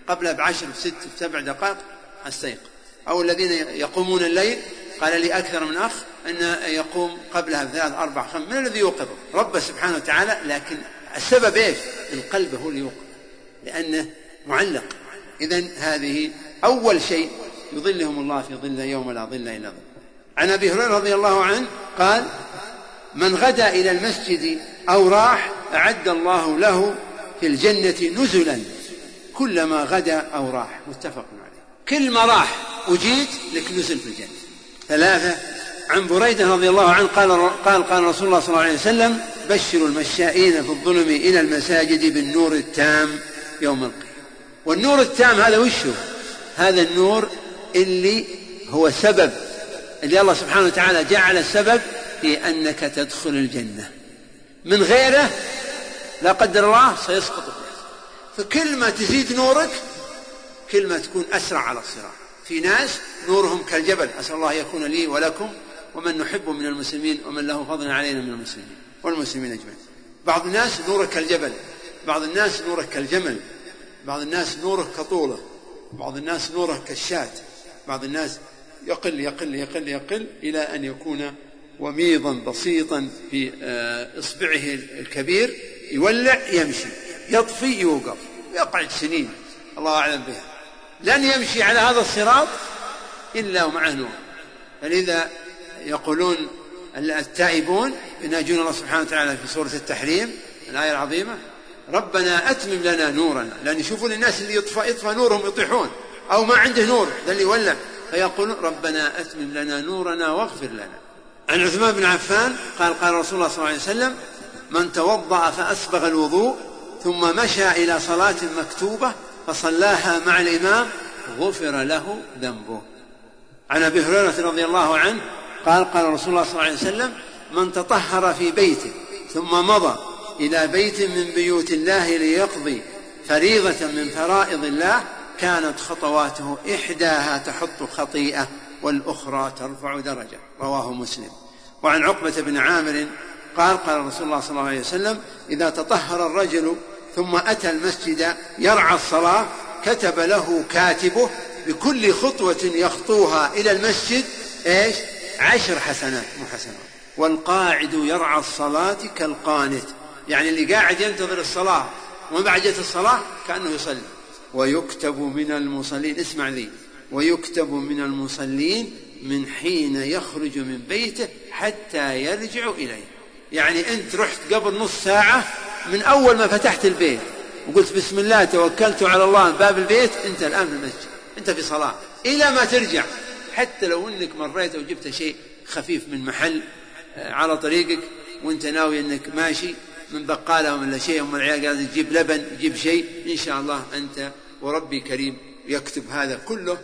قبلها بعشر بست بسبع دقائق أستيقظ. أو الذين يقومون الليل، قال لي أكثر من أخ أن يقوم قبلها بثلاث أربع خمس، من الذي يوقظه؟ رب سبحانه وتعالى، لكن السبب إيش؟ القلب هو اللي يوقظ لأنه معلق. إذن هذه أول شيء يظلهم الله في ظل يوم لا ظل إلا ظل. عن أبي هريرة رضي الله عنه قال: من غدا إلى المسجد أو راح أعد الله له في الجنة نزلا كلما غدا أو راح. متفق عليه. كل ما راح وجيت لك نزل في الجنة. ثلاثة. عن بريدة رضي الله عنه قال قال قال رسول الله صلى الله عليه وسلم: بشروا المشائين في الظلم إلى المساجد بالنور التام يوم القيامة. والنور التام هذا وشه؟ هذا النور اللي هو سبب، اللي الله سبحانه وتعالى جعل السبب في أنك تدخل الجنة. من غيره لا قدر الله سيسقط. فكل ما تزيد نورك كل ما تكون أسرع على الصراط. في ناس نورهم كالجبل، أسأل الله يكون لي ولكم ومن نحب من المسلمين ومن له فضل علينا من المسلمين والمسلمين أجمعين. بعض الناس نوره كالجبل، بعض الناس نوره كالجمل، بعض الناس نوره كطوله، بعض الناس نوره كالشاة، بعض الناس يقل يقل يقل يقل إلى أن يكون وميضا بسيطا في إصبعه الكبير، يولع يمشي، يطفي يوقف، يقعد سنين الله أعلم بها، لن يمشي على هذا الصراط إلا ومعه نور. فلذا يقولون التائبون يناجون الله سبحانه وتعالى في سورة التحريم الآية العظيمة: ربنا أتمم لنا نورنا، لأن يشوفون الناس اللي يطفى, يطفى نورهم يطيحون، أو ما عنده نور ذا اللي يولع، فيقولون ربنا أتمم لنا نورنا واغفر لنا. عن عثمان بن عفان قال قال رسول الله صلى الله عليه وسلم: من توضأ فأسبغ الوضوء ثم مشى إلى صلاة مكتوبة فصلاها مع الإمام غفر له ذنبه. عن أبي هريرة رضي الله عنه قال قال رسول الله صلى الله عليه وسلم: من تطهر في بيته ثم مضى إلى بيت من بيوت الله ليقضي فريضة من فرائض الله كانت خطواته إحداها تحط خطيئة والأخرى ترفع درجة. رواه مسلم. وعن عقبة بن عامر قال قال رسول الله صلى الله عليه وسلم: إذا تطهر الرجل ثم أتى المسجد يرعى الصلاة كتب له كاتبه بكل خطوة يخطوها إلى المسجد إيش؟ عشر حسنات محسنات. والقاعد يرعى الصلاة كالقانت، يعني اللي قاعد ينتظر الصلاة وما بعد جت الصلاة كأنه يصلي. ويكتب من المصلين، اسمع ذي، ويكتب من المصلين من حين يخرج من بيته حتى يرجع إليه. يعني أنت رحت قبل نص ساعة من أول ما فتحت البيت وقلت بسم الله توكلت على الله باب البيت، أنت الآن في المسجد، أنت في صلاة إلى ما ترجع. حتى لو أنك مريت وجبت شيء خفيف من محل على طريقك وأنت ناوي أنك ماشي من بقالة ولا شيء، أم العيال قاعدة تجيب لبن تجيب شيء، إن شاء الله أنت وربي كريم يكتب هذا كله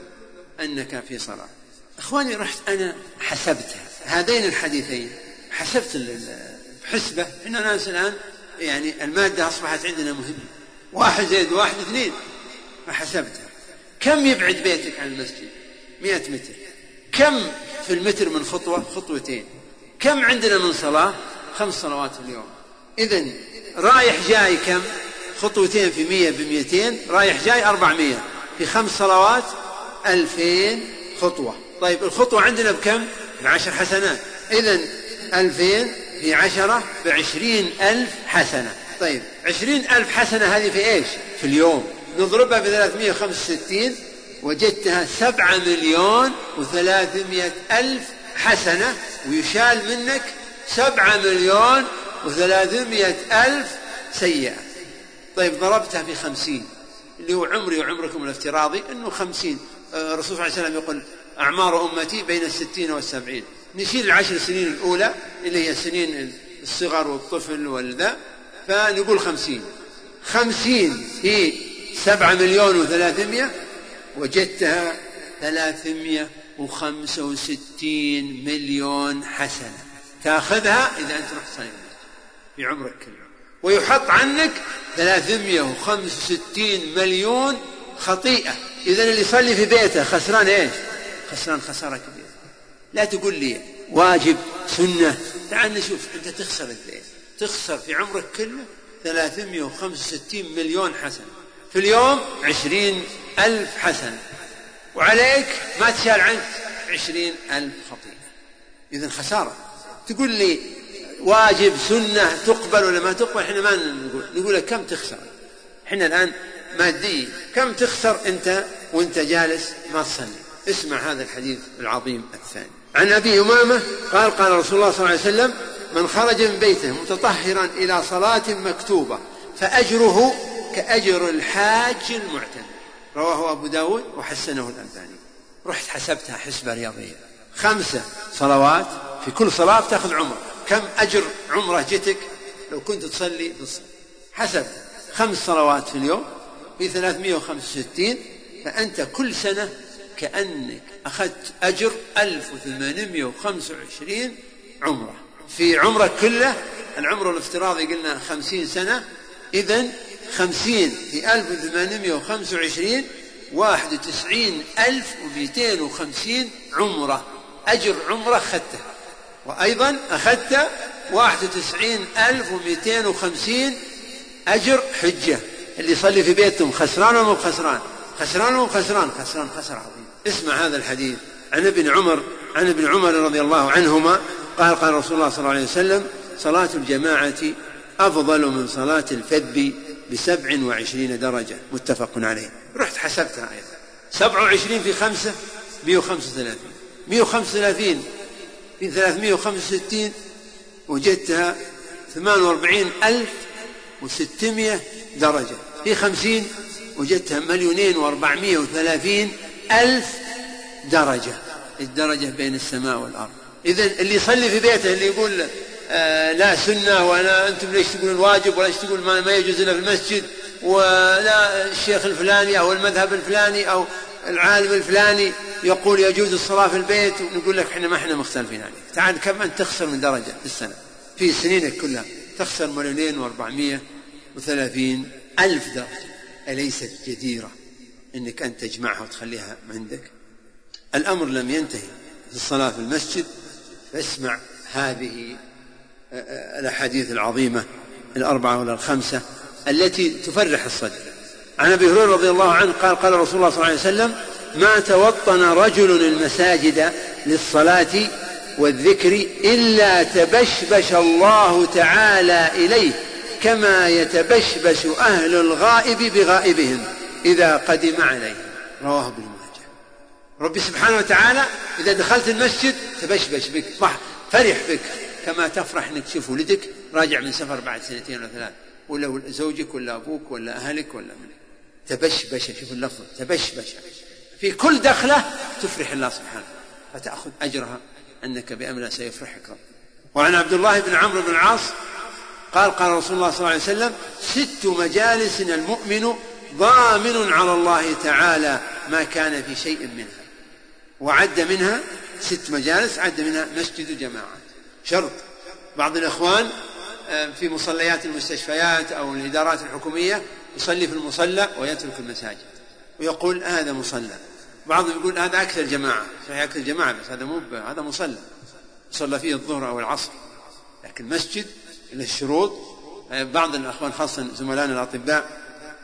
أنك في صلاة. أخواني، رحت أنا حسبت هذين الحديثين، حسبت الحسبة إن الناس الآن يعني المادة أصبحت عندنا مهمة، واحد زائد واحد اثنين، فحسبتها. كم يبعد بيتك عن المسجد؟ مئة متر. كم في المتر من خطوة؟ خطوتين. كم عندنا من صلاة؟ خمس صلوات في اليوم. إذن رايح جاي كم؟ خطوتين في مية بمئتين، رايح جاي أربعمية، في خمس صلوات ألفين خطوة. طيب الخطوة عندنا بكم؟ بعشر حسنات. إذن ألفين في عشرة بعشرين ألف حسنة. طيب عشرين ألف حسنة هذه في إيش؟ في اليوم. نضربها بثلاثمية وخمسة وستين وجدتها سبعة مليون وثلاثمائة ألف حسنة، ويشال منك سبعة مليون وثلاثمائة ألف سيئة. طيب ضربتها في خمسين اللي هو عمري وعمركم الافتراضي أنه خمسين. الرسول صلى الله عليه وسلم يقول أعمار أمتي بين الستين والسبعين. نشيل العشر سنين الأولى اللي هي سنين الصغر والطفل والذا، فنقول خمسين. خمسين في سبعة مليون وثلاثمائة وجدتها ثلاثمائة وخمسة وستين مليون حسنة تأخذها إذا أنت رحت صلي في عمرك كله، ويحط عنك ثلاثمائة وخمسة وستين مليون خطيئة. إذن اللي يصلي في بيته خسران إيش؟ خسران خسارة كبيرة. لا تقول لي واجب سنة، تعال نشوف أنت تخسر الدين. تخسر في عمرك كله ثلاثمائة وخمسة وستين مليون حسنة في اليوم. عشرين ألف حسنة، وعليك ما تشال عنك عشرين ألف خطيئة. إذن خسارة. تقول لي واجب سنة تقبل ولا ما تقبل؟ إحنا ما نقول، نقول لك كم تخسر. إحنا الآن مادي، كم تخسر أنت وأنت جالس ما تصلي؟ اسمع هذا الحديث العظيم الثاني. عن أبي أمامة قال قال رسول الله صلى الله عليه وسلم: من خرج من بيته متطهرا إلى صلاة مكتوبة فأجره كأجر الحاج المعتمر. رواه أبو داود وحسنه الألباني. رحت حسبتها حسبة رياضية، خمسة صلوات في كل صلاة تأخذ عمرة. كم أجر عمرة جتك لو كنت تصلي في الصلاة؟ حسبت خمس صلوات في اليوم في ثلاثمائة وخمسة وستين، فأنت كل سنة كأنك أخذت أجر ألف وثمانمائة وخمسة وعشرين عمرة. في عمرك كله، العمر الافتراضي قلنا خمسين سنة، إذن خمسين في ألف وثمانمائة وخمسة وعشرين واحد وتسعين ألف ومئتين وخمسين عمرة، أجر عمرة أخذته. وأيضا أخذت واحد وتسعين ألف ومئتين وخمسين أجر حجة. اللي يصلي في بيتهم خسران ولا خسران؟ خسران ولا خسران؟ خسران خسر عظيم. اسمع هذا الحديث عن ابن عمر عن ابن عمر رضي الله عنهما قال قال رسول الله صلى الله عليه وسلم: صلاة الجماعة أفضل من صلاة الفذ بسبع وعشرين درجة. متفق عليه. رحت حسبتها أيضا، سبع وعشرين في خمسة مئة وخمسة وثلاثين، مئة وخمسة وثلاثين في ثلاثمائة وخمسة وستين وجدتها ثمانية وأربعين ألف وستمائة درجة، في خمسين وجدتها مليونين وأربعمائة وثلاثين ألف درجة. الدرجة بين السماء والأرض. إذن اللي يصلي في بيته، اللي يقول آه لا سنة، ولا أنتم ليش تقولون واجب، ولا ليش تقول ما, ما يجوز إلا في المسجد، ولا الشيخ الفلاني أو المذهب الفلاني أو العالم الفلاني يقول يجوز الصلاة في البيت، ونقول لك إحنا ما إحنا مختلفين عليك. تعال كم أنت تخسر من درجة في السنة، في سنينك كلها تخسر مليونين وأربعمائة وثلاثين ألف درجة. أليست جديرة أنك أنت تجمعها وتخليها عندك؟ الأمر لم ينتهي في الصلاة في المسجد، فاسمع هذه الأحاديث العظيمة الأربعة ولا الخمسة التي تفرح الصدر. عن أبي هريرة رضي الله عنه قال قال رسول الله صلى الله عليه وسلم: ما توطن رجل المساجد للصلاة والذكر إلا تبشبش الله تعالى إليه كما يتبشبش أهل الغائب بغائبهم إذا قدم عليهم. رواه ابن ماجه. ربي سبحانه وتعالى إذا دخلت المسجد تبشبش بك، فرح بك كما تفرح أنك تشوف ولدك راجع من سفر بعد سنتين ولا ثلاث، ولا زوجك ولا أبوك ولا أهلك ولا منك. تبشبش، شوف اللفظ تبشبش، في كل دخلة تفرح الله سبحانه، فتأخذ أجرها أنك بأمر سيفرحك رب. وعن عبد الله بن عمرو بن العاص قال قال رسول الله صلى الله عليه وسلم: ست مجالس المؤمن ضامن على الله تعالى ما كان في شيء منها. وعد منها ست مجالس، عد منها مسجد جماعات. شرط بعض الإخوان في مصليات المستشفيات أو الإدارات الحكومية يصلي في المصلى ويترك المساجد ويقول هذا مصلى. بعضهم يقول هذا أكثر جماعة، صحيح أكثر جماعة، بس هذا مو هذا مصلى صلى فيه الظهر أو العصر، لكن مسجد له الشروط. بعض الأخوان خاصة زملائنا الأطباء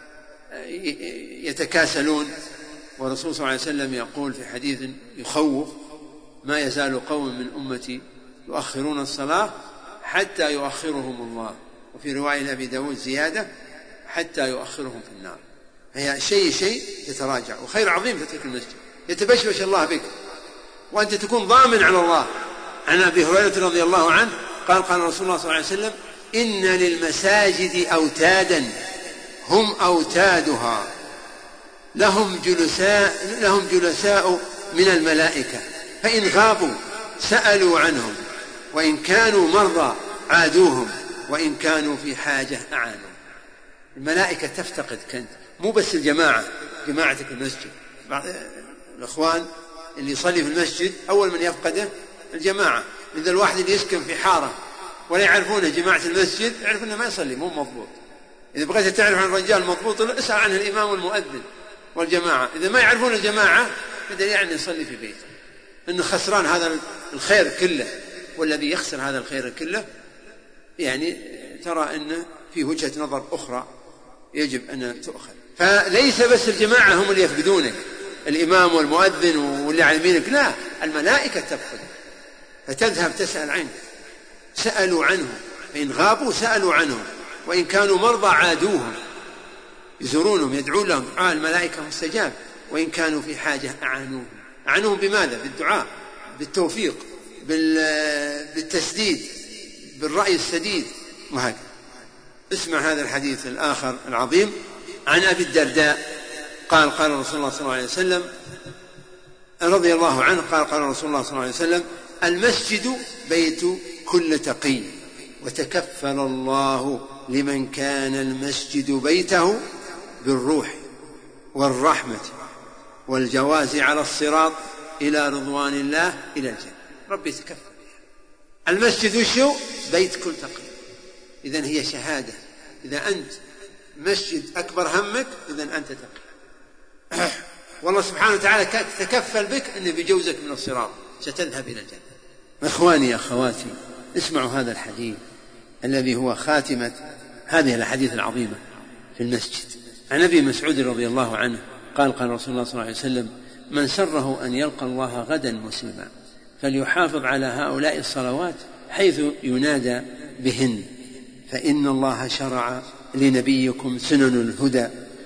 يتكاسلون، والرسول صلى الله عليه وسلم يقول في حديث يخوف: ما يزال قوم من أمتي يؤخرون الصلاة حتى يؤخرهم الله. وفي رواية أبي داود زيادة: حتى يؤخرهم في النار. هي شيء شيء يتراجع، وخير عظيم تترك المسجد، يتبشبش الله بك وأنت تكون ضامن على الله. عن أبي هريرة رضي الله عنه قال قال رسول الله صلى الله عليه وسلم: إن للمساجد أوتادا هم أوتادها لهم جلساء, لهم جلساء من الملائكة، فإن غابوا سألوا عنهم، وإن كانوا مرضى عادوهم، وإن كانوا في حاجة أعانوا. الملائكة تفتقد كنت، مو بس الجماعة، جماعتك المسجد. الأخوان اللي يصلي في المسجد أول من يفقده الجماعة. إذا الواحد اللي يسكن في حارة ولا يعرفونه جماعة المسجد يعرف أنه ما يصلي، مو مضبوط. إذا بغيت تعرف عن الرجال مضبوط اسأل عنه الإمام والمؤذن والجماعة. إذا ما يعرفون الجماعة بدل يعني يصلي في بيته، إنه خسران هذا الخير كله. والذي يخسر هذا الخير كله يعني ترى أنه في وجهة نظر أخرى يجب أن تؤخذ. فليس بس الجماعة هم اللي يفقدونك، الإمام والمؤذن واللي على يمينك، لا، الملائكة تفقد فتذهب تسأل عنه. سألوا عنه، فإن غابوا سألوا عنه، وإن كانوا مرضى عادوهم يزورونهم يدعون لهم، دعاء الملائكة مستجاب، وإن كانوا في حاجة أعانوهم. أعانوهم بماذا؟ بالدعاء، بالتوفيق، بالتسديد، بالرأي السديد، وهكذا. اسمع هذا الحديث الآخر العظيم عن أبي الدرداء قال قال رسول الله صلى الله عليه وسلم رضي الله عنه قال قال رسول الله صلى الله عليه وسلم: المسجد بيت كل تقي، وتكفل الله لمن كان المسجد بيته بالروح والرحمة والجواز على الصراط إلى رضوان الله إلى الجنة. ربي تكفل بها. المسجد شو؟ بيت كل تقي. إذن هي شهادة، إذا أنت مسجد أكبر همك إذن أنت تقي. والله سبحانه وتعالى تكفل بك أنه بجوزك من الصراط ستذهب إلى الجنة. إخواني أخواتي، اسمعوا هذا الحديث الذي هو خاتمة هذه الأحاديث العظيمة في المسجد. عن أبي مسعود رضي الله عنه قال قال رسول الله صلى الله عليه وسلم: من سره أن يلقى الله غدا مسلما فليحافظ على هؤلاء الصلوات حيث ينادى بهن، فإن الله شرع لنبيكم سنن الهدى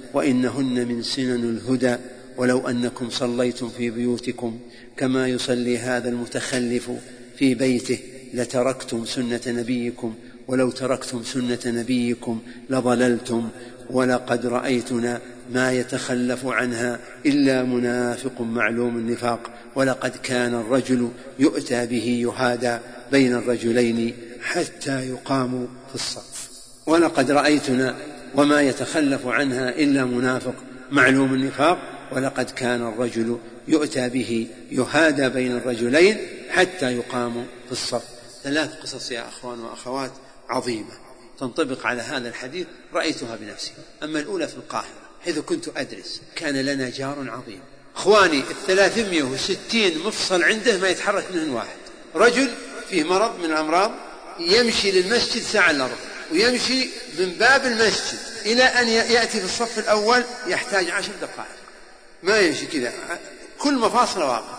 وإنهن من سنن الهدى، ولو أنكم صليتم في بيوتكم كما يصلي هذا المتخلف في بيته لتركتم سنة نبيكم، ولو تركتم سنة نبيكم لضللتم، ولقد رأيتنا ما يتخلف عنها إلا منافق معلوم النفاق، ولقد كان الرجل يؤتى به يهادى بين الرجلين حتى يقام في الصف. ولقد رأيتنا وما يتخلف عنها إلا منافق معلوم النفاق، ولقد كان الرجل يؤتى به يهادى بين الرجلين حتى يقام في الصف. ثلاث قصص يا أخوان وأخوات عظيمة تنطبق على هذا الحديث رأيتها بنفسي. أما الأولى في القاهرة حيث كنت أدرس، كان لنا جار عظيم. أخواني الثلاثمائة وستين مفصل عنده ما يتحرك منهن واحد. رجل فيه مرض من الأمراض يمشي للمسجد ساعة إلا ربع، ويمشي من باب المسجد إلى أن يأتي في الصف الأول يحتاج عشر دقائق، ما يمشي كذا، كل مفاصل واقف،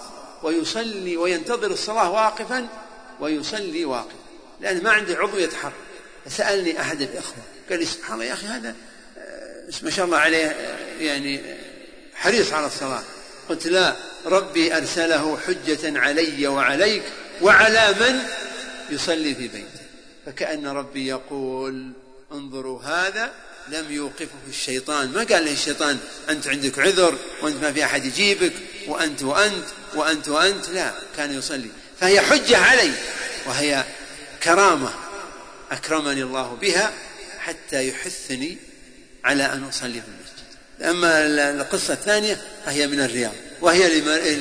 ويصلي وينتظر الصلاة واقفا ويصلي واقفا لأن ما عنده عضو يتحرك. فسألني أحد الإخوة قال لي: سبحان الله يا أخي، هذا ما شاء الله عليه يعني حريص على الصلاة. قلت: لا، ربي أرسله حجة علي وعليك وعلى من يصلي في بيته. فكأن ربي يقول: انظروا، هذا لم يوقفه الشيطان، ما قال له الشيطان أنت عندك عذر وأنت ما في أحد يجيبك وأنت وأنت وأنت وأنت، لا، كان يصلي. فهي حجة علي، وهي كرامة أكرمني الله بها حتى يحثني على أن أصلي في المسجد. أما القصة الثانية فهي من الرياض، وهي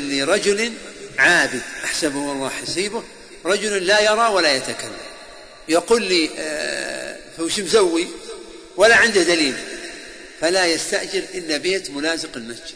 لرجل عابد أحسبه الله حسيبه، رجل لا يرى ولا يتكلم. يقول لي: آه فوش مسوي؟ ولا عنده دليل، فلا يستأجر إلا بيت ملازق المسجد،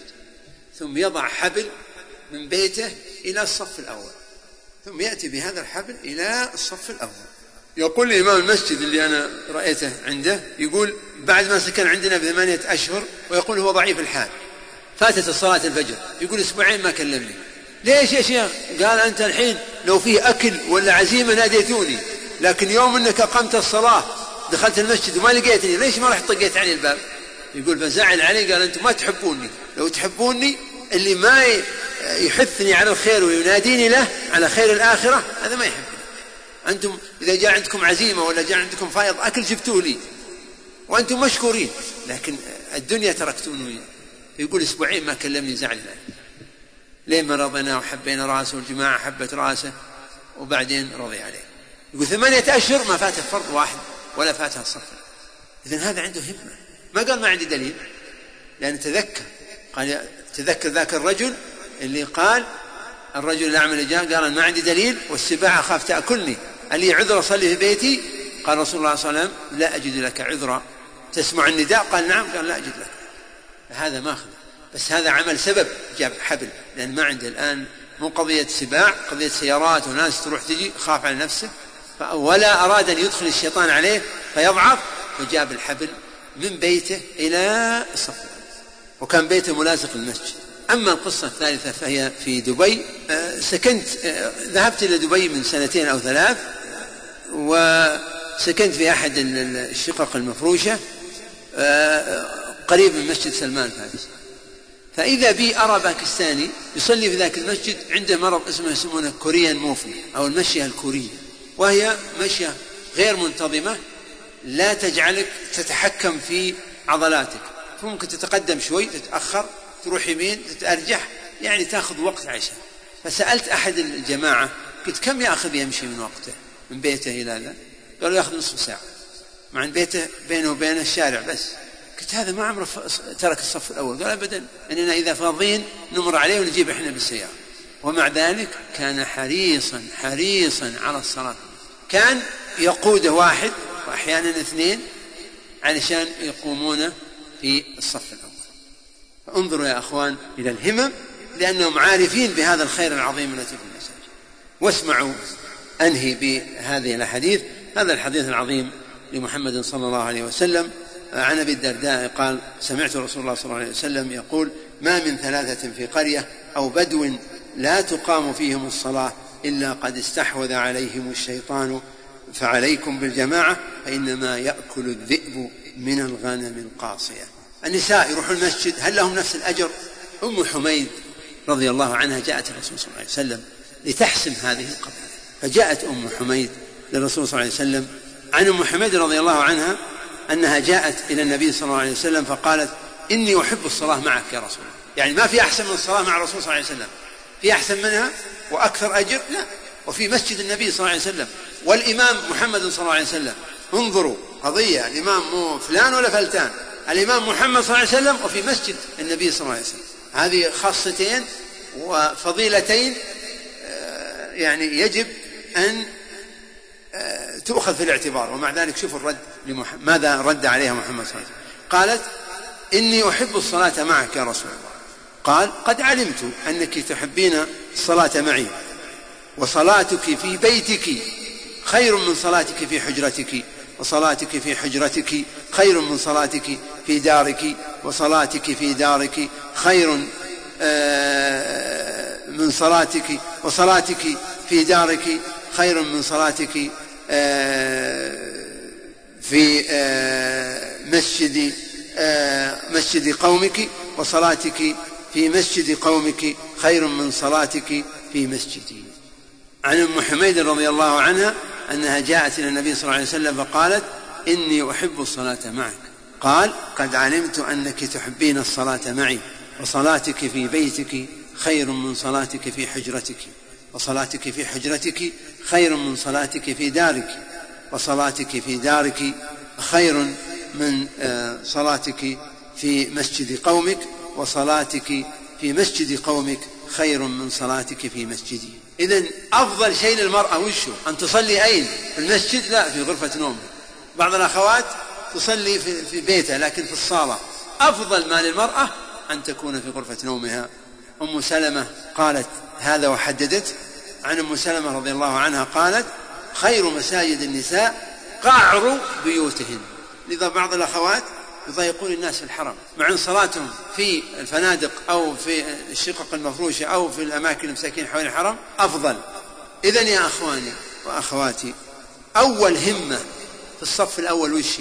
ثم يضع حبل من بيته إلى الصف الأول، ثم يأتي بهذا الحبل إلى الصف الأول. يقول لي إمام المسجد اللي أنا رأيته عنده، يقول بعد ما سكن عندنا بثمانية أشهر، ويقول هو ضعيف الحال، فاتت الصلاة الفجر، يقول أسبوعين ما كلمني. ليش يا شيخ؟ قال: أنت الحين لو فيه أكل ولا عزيمة ناديتوني، لكن يوم أنك أقمت الصلاة دخلت المسجد وما لقيتني، ليش ما رحت طقيت علي الباب؟ يقول فزعل علي، قال: أنتم ما تحبوني، لو تحبوني اللي ما يحثني على الخير ويناديني له على خير الآخرة هذا ما يحبني. أنتم إذا جاء عندكم عزيمة ولا جاء عندكم فائض أكل جبتوا لي وأنتم مشكورين، لكن الدنيا تركتوني. يقول أسبوعين ما كلمني، زعل علي. لين ما رضينا وحبينا راسه والجماعة حبت راسه وبعدين رضي عليه. يقول ثمانية أشهر ما فاته فرض واحد ولا فاته الصف. إذن هذا عنده همة. ما قال ما عندي دليل، لأن تذكر قال تذكر ذاك الرجل اللي قال الرجل الأعمى اللي جاء قال ما عندي دليل والسباع أخاف تأكلني، اللي عذر أصلي في بيتي. قال رسول الله صلى الله عليه وسلم: لا أجد لك عذرا. تسمع النداء؟ قال نعم. قال لا أجد لك. هذا ما أخذ، بس هذا عمل سبب، جاب حبل، لأن ما عنده الآن مو قضية سباع، قضية سيارات وناس تروح تجي، خاف على نفسه، ولا أراد أن يدخل الشيطان عليه فيضعف، فجاب الحبل من بيته إلى الصف. وكان بيته ملاصق للمسجد. أما القصة الثالثة فهي في دبي. سكنت ذهبت إلى دبي من سنتين أو ثلاث، وسكنت في أحد الشقق المفروشة قريب من مسجد سلمان الفارسي. فإذا بي أرى باكستاني يصلي في ذاك المسجد عنده مرض اسمه يسمونه كوريان موفي أو المشية الكورية، وهي مشية غير منتظمة لا تجعلك تتحكم في عضلاتك، فممكن تتقدم شوي تتأخر تروح يمين تتأرجح، يعني تأخذ وقت عشان. فسألت أحد الجماعة قلت كم يأخذ يمشي من وقته من بيته إلى ذا؟ قالوا يأخذ نصف ساعة، مع أن بيته بينه وبين الشارع بس. قلت هذا ما عمره ترك الصف الأول. قال أبدا، أننا إذا فاضين نمر عليه ونجيب إحنا بالسيارة. ومع ذلك كان حريصا حريصا على الصلاة، كان يقود واحد وأحيانا اثنين علشان يقومون في الصف الأول. فانظروا يا أخوان إلى الهمم، لأنهم عارفين بهذا الخير العظيم التي في المساجد. واسمعوا أنهي بهذه الحديث، هذا الحديث العظيم لمحمد صلى الله عليه وسلم عن أبي الدرداء قال: سمعت رسول الله صلى الله عليه وسلم يقول: ما من ثلاثة في قرية أو بدو لا تقام فيهم الصلاة إلا قد استحوذ عليهم الشيطان، فعليكم بالجماعة فإنما يأكل الذئب من الغنم القاصية. النساء يروحون المسجد، هل لهم نفس الأجر؟ أم حميد رضي الله عنها جاءت الرسول صلى الله عليه وسلم لتحسم هذه القضية، فجاءت أم حميد للرسول صلى الله عليه وسلم. عن أم حميد رضي الله عنها أنها جاءت إلى النبي صلى الله عليه وسلم فقالت: إني أحب الصلاة معك يا رسول الله. يعني ما في أحسن من الصلاة مع الرسول صلى الله عليه وسلم، في أحسن منها وأكثر أجر؟ لا. وفي مسجد النبي صلى الله عليه وسلم والإمام محمد صلى الله عليه وسلم. انظروا قضية، الإمام مو فلان ولا فلتان، الإمام محمد صلى الله عليه وسلم وفي مسجد النبي صلى الله عليه وسلم. هذه خاصتين وفضيلتين يعني يجب أن تؤخذ في الاعتبار. ومع ذلك شوفوا الرد لمحمد، ماذا رد عليها محمد صلى الله عليه وسلم؟ قالت: إني أحب الصلاة معك يا رسول الله. قال: قد علمت أنك تحبين الصلاة معي، وصلاتك في بيتك خير من صلاتك في حجرتك، وصلاتك في حجرتك خير من صلاتك في دارك، وصلاتك في دارك خير من صلاتك، وصلاتك في دارك خير من صلاتك في مسجد مسجد قومك، وصلاتك في مسجد قومك خير من صلاتك في مسجدي. عن أم حميد رضي الله عنها أنها جاءت إلى النبي صلى الله عليه وسلم فقالت: إني أحب الصلاة معك. قال: قد علمت أنك تحبين الصلاة معي، وصلاتك في بيتك خير من صلاتك في حجرتك، وصلاتك في حجرتك خير من صلاتك في دارك، وصلاتك في دارك خير من صلاتك في مسجد قومك، وصلاتك في مسجد قومك خير من صلاتك في مسجدي. إذن أفضل شيء للمرأة وشه؟ أن تصلي أين؟ في المسجد؟ لا، في غرفة نومها. بعض الأخوات تصلي في بيتها لكن في الصالة. أفضل ما للمرأة أن تكون في غرفة نومها. أم سلمة قالت هذا وحددت. عن أم سلمة رضي الله عنها قالت: خير مساجد النساء قعر بيوتهن. لذا بعض الأخوات يضايقون الناس في الحرم، مع أن صلاتهم في الفنادق أو في الشقق المفروشة أو في الأماكن المساكين حول الحرم أفضل. إذن يا أخواني وأخواتي، أول همة في الصف الأول وشي؟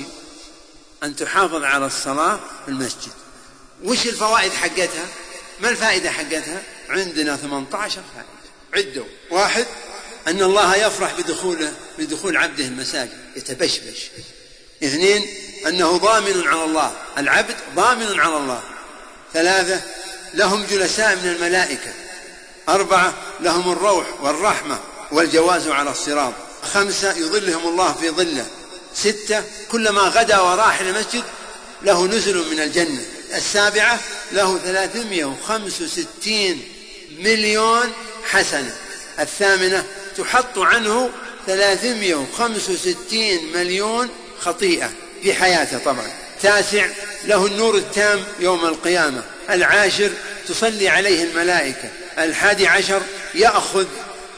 أن تحافظ على الصلاة في المسجد. وش الفوائد حقتها؟ ما الفائدة حقتها؟ عندنا ثمانية عشر فائدة. عدوا: واحد، أن الله يفرح بدخوله بدخول عبده المساجد يتبشبش. اثنين، أنه ضامن على الله، العبد ضامن على الله. ثلاثة، لهم جلساء من الملائكة. أربعة، لهم الروح والرحمة والجواز على الصراط. خمسة، يظلهم الله في ظله. ستة، كلما غدا وراح إلى المسجد له نزل من الجنة. السابعة، له ثلاثمائة وخمسة وستين مليون حسنة. الثامنة، تحط عنه ثلاثمائة وخمسة وستين مليون خطيئة في حياته طبعا. تاسع، له النور التام يوم القيامة. العاشر، تصلي عليه الملائكة. الحادي عشر، يأخذ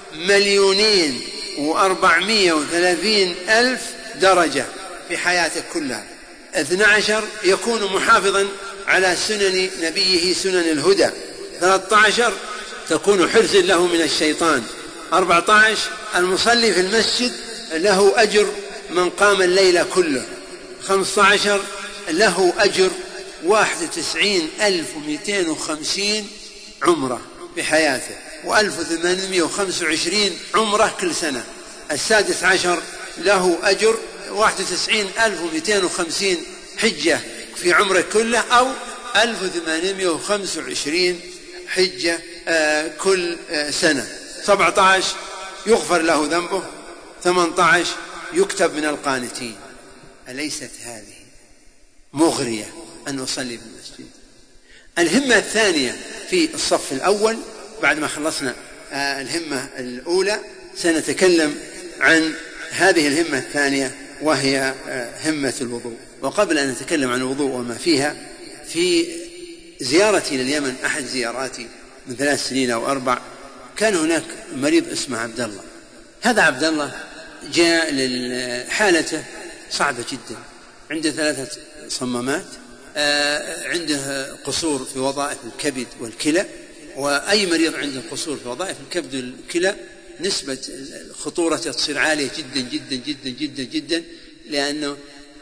مليونين وأربعمائة وثلاثين ألف درجة في حياته كلها. اثنى عشر، يكون محافظا على سنن نبيه سنن الهدى. ثلاثة عشر تكون حرزا له من الشيطان. أربعة عشر المصلي في المسجد له أجر من قام الليل كله. خمسة عشر له أجر واحد وتسعين ألف ومئتين وخمسين عمرة بحياته، وألف وثمانمائة وخمسة وعشرين عمرة كل سنة. السادس عشر له أجر واحد وتسعين ألف ومئتين وخمسين حجة في عمره كله، أو ألف وثمانمائة وخمسة وعشرين حجة آه كل آه سنة. سبعة عشر يغفر له ذنبه. ثمانية عشر يكتب من القانتين. أليست هذه مغرية أن أصلي في المسجد؟ الهمة الثانية في الصف الأول بعد ما خلصنا آه الهمة الأولى، سنتكلم عن هذه الهمة الثانية وهي آه همة الوضوء. وقبل أن نتكلم عن الوضوء وما فيها، في زيارتي لليمن أحد زياراتي من ثلاث سنين أو أربع، كان هناك مريض اسمه عبد الله. هذا عبد الله جاء لحالته صعبة جدا، عنده ثلاثة صمامات، عنده قصور في وظائف الكبد والكلى، وأي مريض عنده قصور في وظائف الكبد والكلى نسبة خطورته تصير عالية جدا جدا جدا جدا جدا، لأنه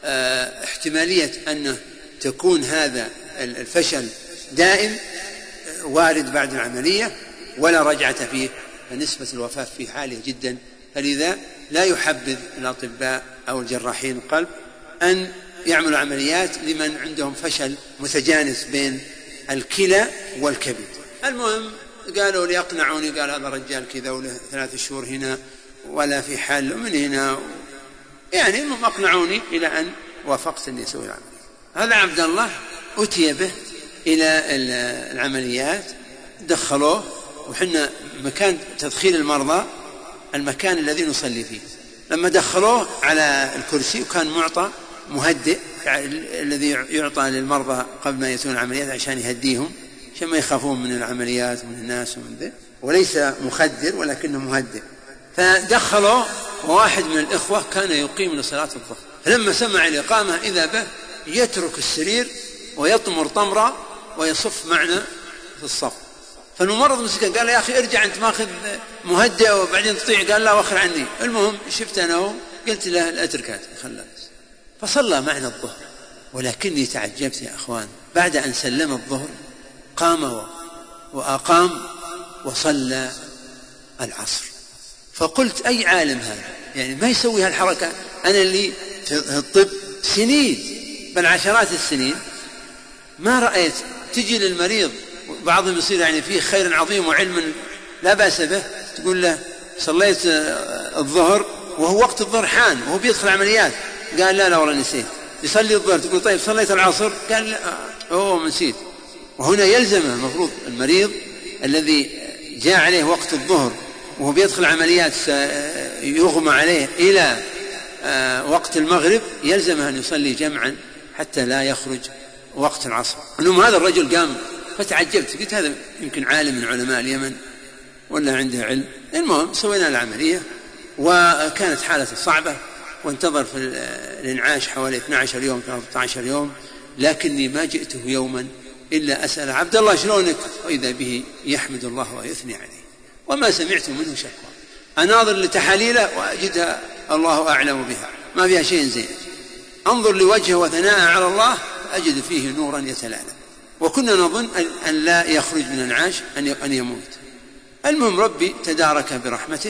احتمالية أنه تكون هذا الفشل دائم وارد بعد العملية ولا رجعة فيه، فنسبة الوفاة فيه عالية جدا. فلذا لا يحبذ الأطباء أو الجراحين القلب أن يعملوا عمليات لمن عندهم فشل متجانس بين الكلى والكبد. المهم قالوا لي أقنعوني، قال هذا رجال كذا وله ثلاث شهور هنا ولا في حل من هنا، يعني هم أقنعوني إلى أن وافقت أن يسوي العملية. هذا عبد الله أتي به إلى العمليات، دخلوه، وحنا مكان تدخيل المرضى المكان الذي نصلي فيه، لما دخلوه على الكرسي وكان معطى مهدئ يعني الذي يعطى للمرضى قبل ما يسوون العمليات عشان يهديهم، عشان ما يخافون من العمليات ومن الناس ومن ذا، وليس مخدر ولكنه مهدئ. فدخلوه، وواحد من الإخوة كان يقيم لصلاة الظهر، فلما سمع الإقامة إذا به يترك السرير ويطمر طمرة ويصف معنا في الصف. فالممرض مسكين قال يا أخي ارجع أنت ماخذ مهدئ وبعدين تطيع، قال لا وخر عني. المهم شفت أنا قلت له الأتركات خلاص. فصلى معنا الظهر، ولكني تعجبت يا أخوان، بعد أن سلم الظهر قام وأقام وصلى العصر. فقلت أي عالم هذا، يعني ما يسوي هالحركة؟ أنا اللي في الطب سنين بل عشرات السنين ما رأيت تجي للمريض بعضهم يصير يعني فيه خير عظيم وعلم لا بأس به، تقول له صليت الظهر وهو وقت الظهر حان وهو بيدخل عمليات، قال لا لا والله نسيت. يصلي الظهر تقول طيب صليت العصر، قال لا أوه نسيت. وهنا يلزمه المفروض المريض الذي جاء عليه وقت الظهر وهو بيدخل عمليات يغمى عليه إلى وقت المغرب، يلزمه أن يصلي جمعا حتى لا يخرج وقت العصر. المهم هذا الرجل قام، فتعجبت قلت هذا يمكن عالم من علماء اليمن ولا عنده علم. المهم سوينا العملية وكانت حالته صعبة، وانتظر في الإنعاش حوالي اثني عشر يوم ثلاثة عشر يوم، لكني ما جئته يوما إلا أسأل عبد الله شلونك، وإذا به يحمد الله ويثني عليه وما سمعت منه شكوى. أناظر لتحاليله وأجدها الله أعلم بها ما فيها شيء زين، أنظر لوجهه وثناء على الله أجد فيه نورا يتلالى. وكنا نظن أن لا يخرج من الإنعاش أن يموت. المهم ربي تدارك برحمته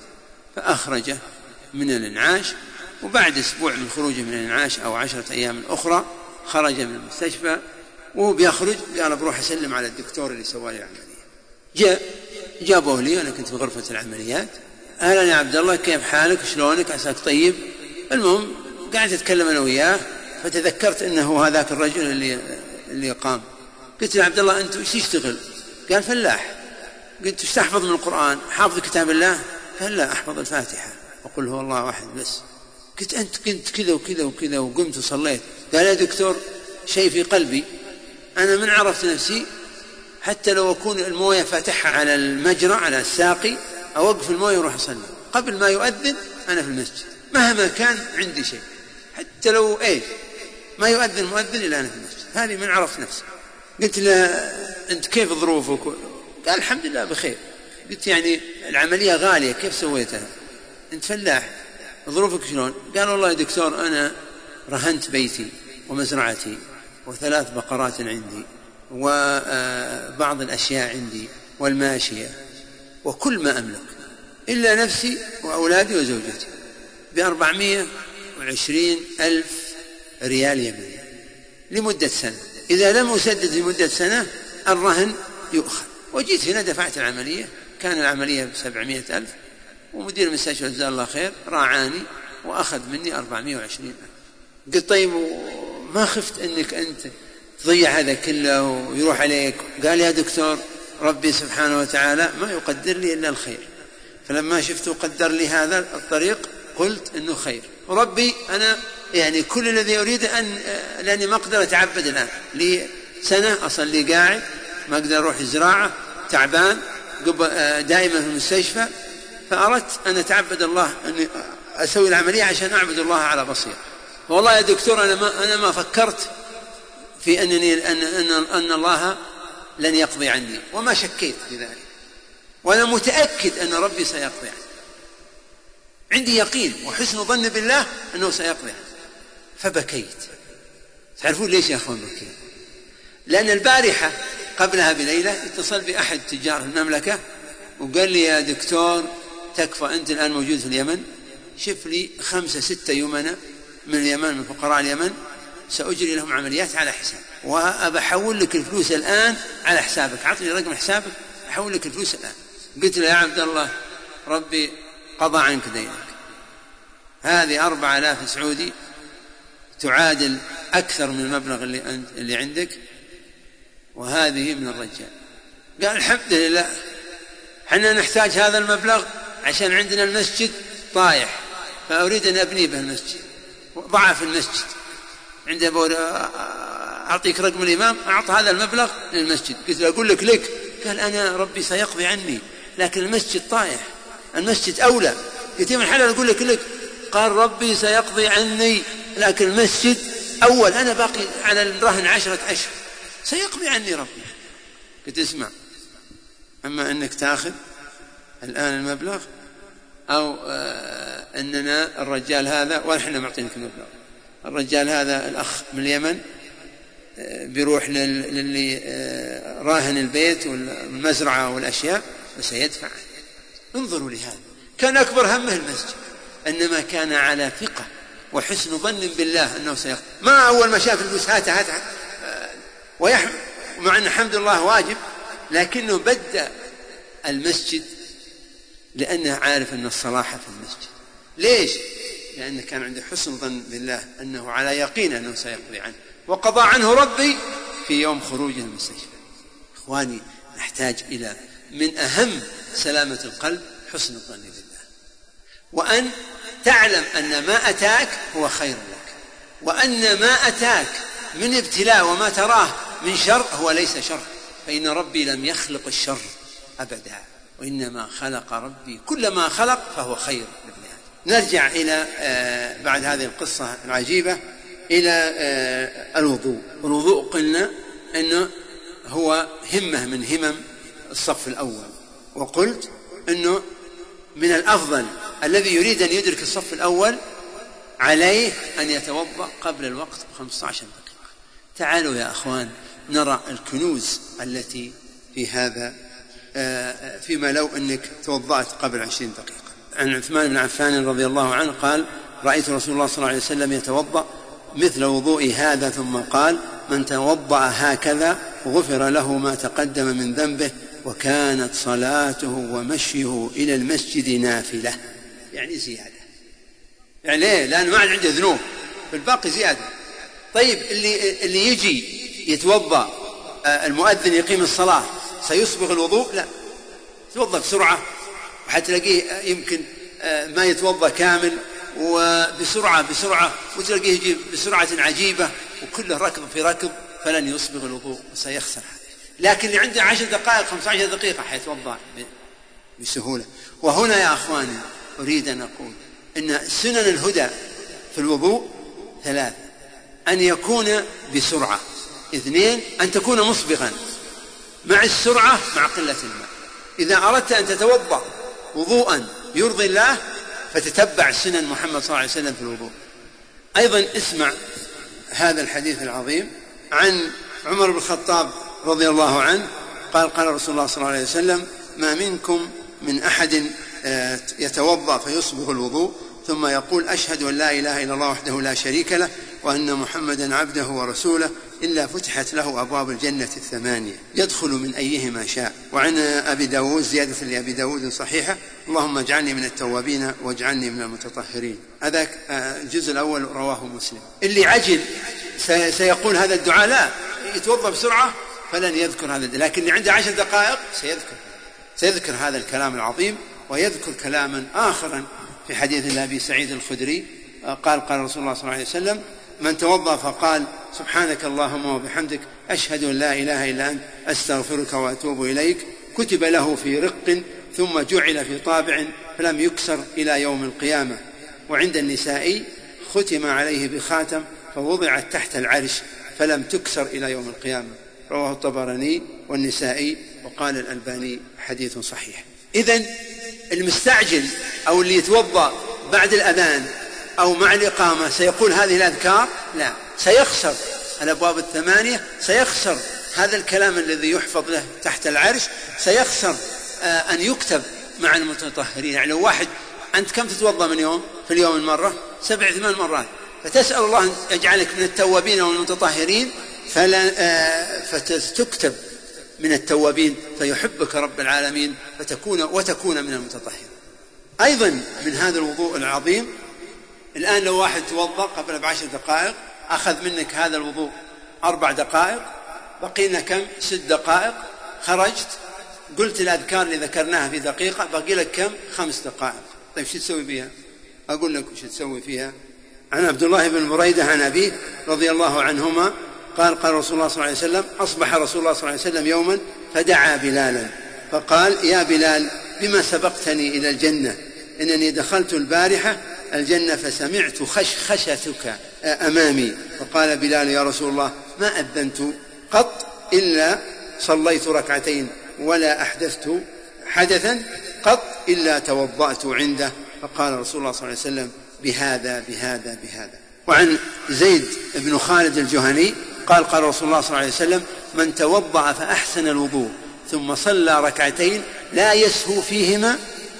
فأخرجه من الإنعاش، وبعد أسبوع من خروجه من الإنعاش أو عشرة أيام أخرى خرج من المستشفى، وهو بيخرج قال بروح أسلم على الدكتور اللي سوى لي العملية. جاء جابوه لي، أنا كنت في غرفة العمليات، أهلا يا عبد الله كيف حالك شلونك عساك طيب. المهم قاعد أتكلم أنا وياه، فتذكرت أنه هذاك الرجل اللي اللي قام. قلت يا عبد الله أنت وش تشتغل؟ قال فلاح. قلت وش تحفظ من القرآن؟ حافظ كتاب الله؟ قال لا أحفظ الفاتحة وقل هو الله واحد بس. قلت أنت كنت كذا وكذا وكذا وقمت وصليت. قال يا دكتور شيء في قلبي، أنا من عرفت نفسي حتى لو أكون الموية فاتحها على المجرى على الساقي أوقف الموية وروح أصلي قبل ما يؤذن، أنا في المسجد مهما كان عندي شيء، حتى لو إيه ما يؤذن مؤذن إلا أنا في المسجد. هذه من عرف نفسه. قلت له أنت كيف ظروفك؟ قال الحمد لله بخير. قلت يعني العملية غالية كيف سويتها؟ أنت فلاح ظروفك شلون؟ قال والله يا دكتور أنا رهنت بيتي ومزرعتي وثلاث بقرات عندي وبعض الأشياء عندي والماشية وكل ما أملك إلا نفسي وأولادي وزوجتي بأربعمائة وعشرين ألف ريال يمني لمدة سنة. إذا لم أسدد لمدة سنة الرهن يؤخذ. وجيت هنا دفعت العملية، كان العملية بسبعمائة ألف، ومدير المستشفى جزاه الله خير راعاني وأخذ مني أربعمائة وعشرين ألف. قلت طيب ما خفت أنك أنت تضيع هذا كله ويروح عليك؟ قال يا دكتور ربي سبحانه وتعالى ما يقدر لي إلا الخير، فلما شفته قدر لي هذا الطريق قلت إنه خير. وربي أنا يعني كل الذي أريد أن لأني ما أقدر أتعبد الآن، لي سنة أصلي قاعد ما أقدر أروح الزراعة تعبان دائما في المستشفى، فأردت أن أتعبد الله أن أسوي العملية عشان أعبد الله على بصير. والله يا دكتور أنا ما أنا ما فكرت في أنني أن أن أن الله لن يقضي عني، وما شكيت في ذلك، وأنا متأكد أن ربي سيقضي عني، عندي يقين وحسن ظن بالله أنه سيقضي عني. فبكيت. تعرفون ليش يا أخوان بكيت؟ لأن البارحة قبلها بليلة اتصل بأحد تجار المملكة وقال لي يا دكتور تكفى أنت الآن موجود في اليمن، شف لي خمسة ستة يمنى من اليمن من فقراء اليمن سأجري لهم عمليات على حساب، وأبحول لك الفلوس الآن على حسابك، أعطني رقم حسابك أحول لك الفلوس الآن. قلت له يا عبد الله ربي قضى عنك دينك، هذه أربعة آلاف سعودي تعادل أكثر من المبلغ اللي, أنت اللي عندك، وهذه من الرجال. قال الحمد لله حنا نحتاج هذا المبلغ عشان عندنا المسجد طايح، فأريد أن أبني به المسجد، ضعف المسجد عند أعطيك رقم الإمام أعطى هذا المبلغ للمسجد. قلت له أقول لك لك؟ قال أنا ربي سيقضي عني لكن المسجد طايح، المسجد أولى. قلت من حلال أقول لك لك؟ قال ربي سيقضي عني لكن المسجد أول، أنا باقي على الرهن عشرة أشهر سيقضي عني ربي. قلت اسمع، أما أنك تأخذ الآن المبلغ أو آه أننا الرجال هذا ونحن معطينك المبلغ، الرجال هذا الأخ من اليمن آه بيروح للي آه راهن البيت والمزرعة والأشياء وسيدفع. انظروا لهذا، كان أكبر همه المسجد، إنما كان على ثقة وحسن ظن بالله أنه سيقضي. ما أول ما شاف الفلوس هاتها هاتها ويحمل، مع أن الحمد لله واجب، لكنه بدأ المسجد لأنه عارف أن الصلاح في المسجد. ليش؟ لأنه كان عنده حسن ظن بالله أنه على يقين أنه سيقضي عنه، وقضى عنه ربي في يوم خروجه من المستشفى. إخواني نحتاج إلى من أهم سلامة القلب حسن الظن بالله، وأن تعلم أن ما أتاك هو خير لك، وأن ما أتاك من ابتلاء وما تراه من شر هو ليس شر، فإن ربي لم يخلق الشر أبدا، وإنما خلق ربي كل ما خلق فهو خير لابن آدم. نرجع إلى آه بعد هذه القصة العجيبة إلى آه الوضوء. الوضوء قلنا أنه هو همة من همم الصف الأول، وقلت أنه من الأفضل الذي يريد أن يدرك الصف الأول عليه أن يتوضأ قبل الوقت بخمسة عشر دقيقة. تعالوا يا أخوان نرى الكنوز التي في هذا فيما لو أنك توضأت قبل عشرين دقيقة. عن عثمان بن عفان رضي الله عنه قال رأيت رسول الله صلى الله عليه وسلم يتوضأ مثل وضوء هذا ثم قال من توضأ هكذا غفر له ما تقدم من ذنبه وكانت صلاته ومشيه إلى المسجد نافلة، يعني زيادة. يعني ليه؟ لأنه ما عنده ذنوب، بالباقي زيادة. طيب اللي, اللي يجي يتوضأ المؤذن يقيم الصلاة سيصبغ الوضوء؟ لا، يتوضأ بسرعة، وحتلاقيه يمكن ما يتوضأ كامل وبسرعة بسرعة، وتلاقيه يجي بسرعة عجيبة وكله ركض في ركض، فلن يصبغ الوضوء وسيخسر. لكن اللي عنده عشر دقائق خمسة عشر دقيقة حيتوضأ بسهولة. وهنا يا أخواني أريد أن أقول إن سنن الهدى في الوضوء ثلاثة: أن يكون بسرعة، اثنين أن تكون مسبغا مع السرعة مع قلة الماء. إذا أردت أن تتوضأ وضوءا يرضي الله فتتبع سنن محمد صلى الله عليه وسلم في الوضوء. أيضا اسمع هذا الحديث العظيم عن عمر بن الخطاب رضي الله عنه قال قال رسول الله صلى الله عليه وسلم: ما منكم من أحد يتوضأ فيصبغ الوضوء ثم يقول: أشهد أن لا إله إلا الله وحده لا شريك له وأن محمدا عبده ورسوله إلا فتحت له أبواب الجنة الثمانية يدخل من أيهما شاء. وعن أبي داود زيادة لأبي داود صحيحة: اللهم اجعلني من التوابين واجعلني من المتطهرين. هذا الجزء الأول رواه مسلم. اللي عجل سيقول هذا الدعاء لا يتوضأ بسرعة فلن يذكر هذا، لكن اللي عنده عشر دقائق سيذكر سيذكر هذا الكلام العظيم، ويذكر كلاما آخرا في حديث أبي سعيد الخدري قال قال رسول الله صلى الله عليه وسلم: من توضأ فقال سبحانك اللهم وبحمدك أشهد أن لا إله إلا أنت أستغفرك وأتوب إليك كتب له في رق ثم جعل في طابع فلم يكسر إلى يوم القيامة. وعند النسائي ختم عليه بخاتم فوضعت تحت العرش فلم تكسر إلى يوم القيامة. رواه الطبراني والنسائي وقال الألباني حديث صحيح. إذن المستعجل أو اللي يتوضأ بعد الأذان أو مع الإقامة سيقول هذه الأذكار لا، سيخسر الأبواب الثمانية، سيخسر هذا الكلام الذي يحفظ له تحت العرش، سيخسر أن يكتب مع المتطهرين. يعني لو واحد أنت كم تتوضأ من يوم في اليوم المرة؟ سبع ثمان مرات، فتسأل الله أن يجعلك من التوابين والمتطهرين فتكتب من التوابين فيحبك رب العالمين فتكون وتكون من المتطهرين. أيضا من هذا الوضوء العظيم، الآن لو واحد توضأ قبل بعشر دقائق أخذ منك هذا الوضوء أربع دقائق، بقينا كم؟ ست دقائق، خرجت قلت الأذكار اللي ذكرناها في دقيقة، بقي لك كم؟ خمس دقائق. طيب شو تسوي فيها؟ أقول لك شو تسوي فيها. عن عبد الله بن بريدة عن أبيه رضي الله عنهما قال قال رسول الله صلى الله عليه وسلم: أصبح رسول الله صلى الله عليه وسلم يوما فدعا بلالا فقال: يا بلال بما سبقتني إلى الجنة؟ إنني دخلت البارحة الجنة فسمعت خشخشتك أمامي. فقال بلال: يا رسول الله ما أذنت قط إلا صليت ركعتين ولا أحدثت حدثا قط إلا توضأت عنده. فقال رسول الله صلى الله عليه وسلم: بهذا بهذا بهذا. وعن زيد بن خالد الجهني قال قال رسول الله صلى الله عليه وسلم: من توضأ فأحسن الوضوء ثم صلى ركعتين لا يسهو فيهما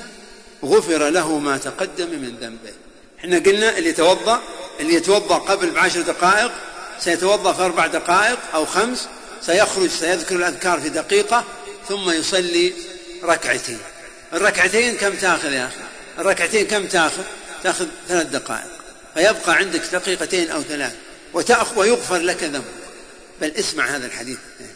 غفر له ما تقدم من ذنبه. احنا قلنا اللي يتوضأ اللي يتوضأ قبل بعشر دقائق سيتوضأ في أربع دقائق أو خمس، سيخرج سيذكر الأذكار في دقيقة ثم يصلي ركعتين. الركعتين كم تأخذ يا أخي؟ الركعتين كم تأخذ؟ تأخذ ثلاث دقائق، فيبقى عندك دقيقتين أو ثلاث وتأخذ ويغفر لك ذنبه. بل اسمع هذا الحديث،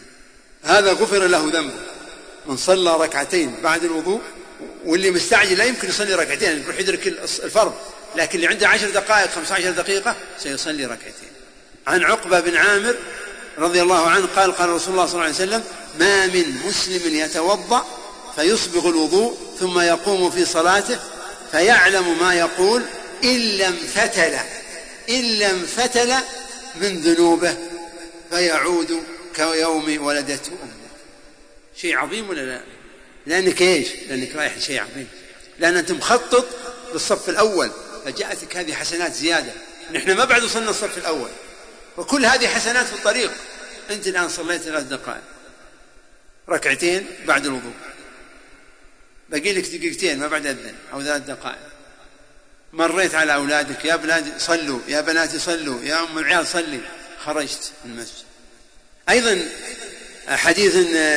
هذا غفر له ذنبه من صلى ركعتين بعد الوضوء. واللي مستعجل لا يمكن يصلي ركعتين يروح يدرك الفرض، لكن اللي عنده عشر دقائق خمس عشر دقيقة سيصلي ركعتين. عن عقبة بن عامر رضي الله عنه قال قال رسول الله صلى الله عليه وسلم: ما من مسلم يتوضأ فيصبغ الوضوء ثم يقوم في صلاته فيعلم ما يقول إلا انفتل إلا انفتل من ذنوبه فيعود كيوم ولدته أمه. شيء عظيم ولا لا؟ لأنك إيش؟ لأنك رايح لشيء عظيم، لأن أنت مخطط للصف الأول فجاءتك هذه حسنات زيادة. نحن ما بعد وصلنا الصف الأول وكل هذه حسنات في الطريق. أنت الآن صليت ثلاث دقائق ركعتين بعد الوضوء، بقي لك دقيقتين ما بعد أذن أو ثلاث دقائق، مريت على أولادك: يا بلادي صلوا، يا بناتي صلوا، يا أم العيال صلي، خرجت من المسجد. أيضا حديث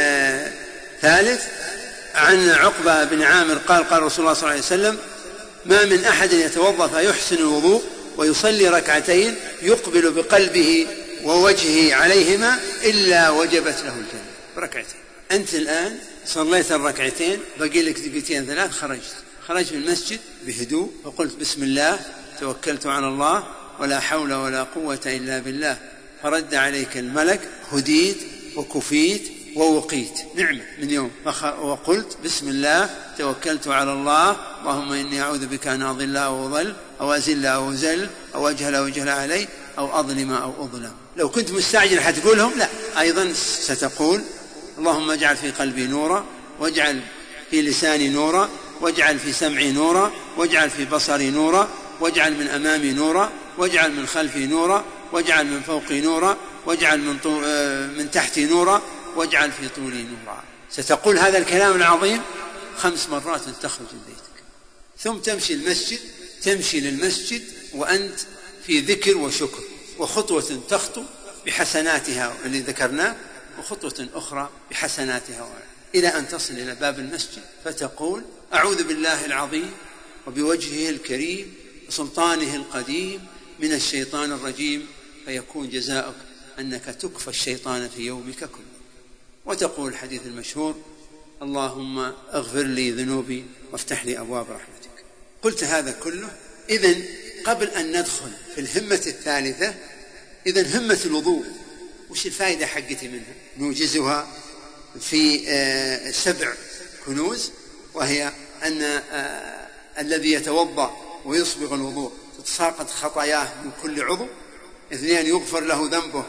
ثالث عن عقبة بن عامر قال قال رسول الله صلى الله عليه وسلم: ما من أحد يتوضأ فيحسن الوضوء ويصلي ركعتين يقبل بقلبه ووجهه عليهما إلا وجبت له الجنة. ركعتين. أنت الآن صليت الركعتين، بقي لك دقيقتين ثلاث، خرجت خرجت من المسجد بهدوء فقلت بسم الله توكلت على الله ولا حول ولا قوة إلا بالله، فرد عليك الملك، هديت وكفيت ووقيت نعمة من يوم. وقلت بسم الله توكلت على الله اللهم إني أعوذ بك أن أضل أو أضل أو أزل أو أزل أو أجهل أو أجهل علي أو أظلم أو أظلم. لو كنت مستعجل حتقولهم؟ لا، أيضا ستقول اللهم اجعل في قلبي نورا، واجعل في لساني نورا، واجعل في سمعي نورا، واجعل في بصري نورا، واجعل من أمامي نورا، واجعل من خلفي نورا، واجعل من فوقي نورا، واجعل من, طو... من تحتي نورا، واجعل في طولي نورا. ستقول هذا الكلام العظيم خمس مرات تخرج من بيتك، ثم تمشي المسجد، تمشي للمسجد وأنت في ذكر وشكر، وخطوة تخطو بحسناتها اللي ذكرناه، وخطوة أخرى بحسناتها، إلى أن تصل إلى باب المسجد فتقول أعوذ بالله العظيم وبوجهه الكريم وسلطانه القديم من الشيطان الرجيم، فيكون جزاؤك أنك تكفى الشيطان في يومك كله. وتقول الحديث المشهور اللهم اغفر لي ذنوبي وافتح لي أبواب رحمتك. قلت هذا كله. إذن قبل أن ندخل في الهمة الثالثة، إذن همة الوضوء وش الفائدة حقتي منها؟ نوجزها في سبع كنوز، وهي أن الذي يتوضأ ويصبغ الوضوء تتساقط خطاياه من كل عضو. اثنين، يغفر له ذنبه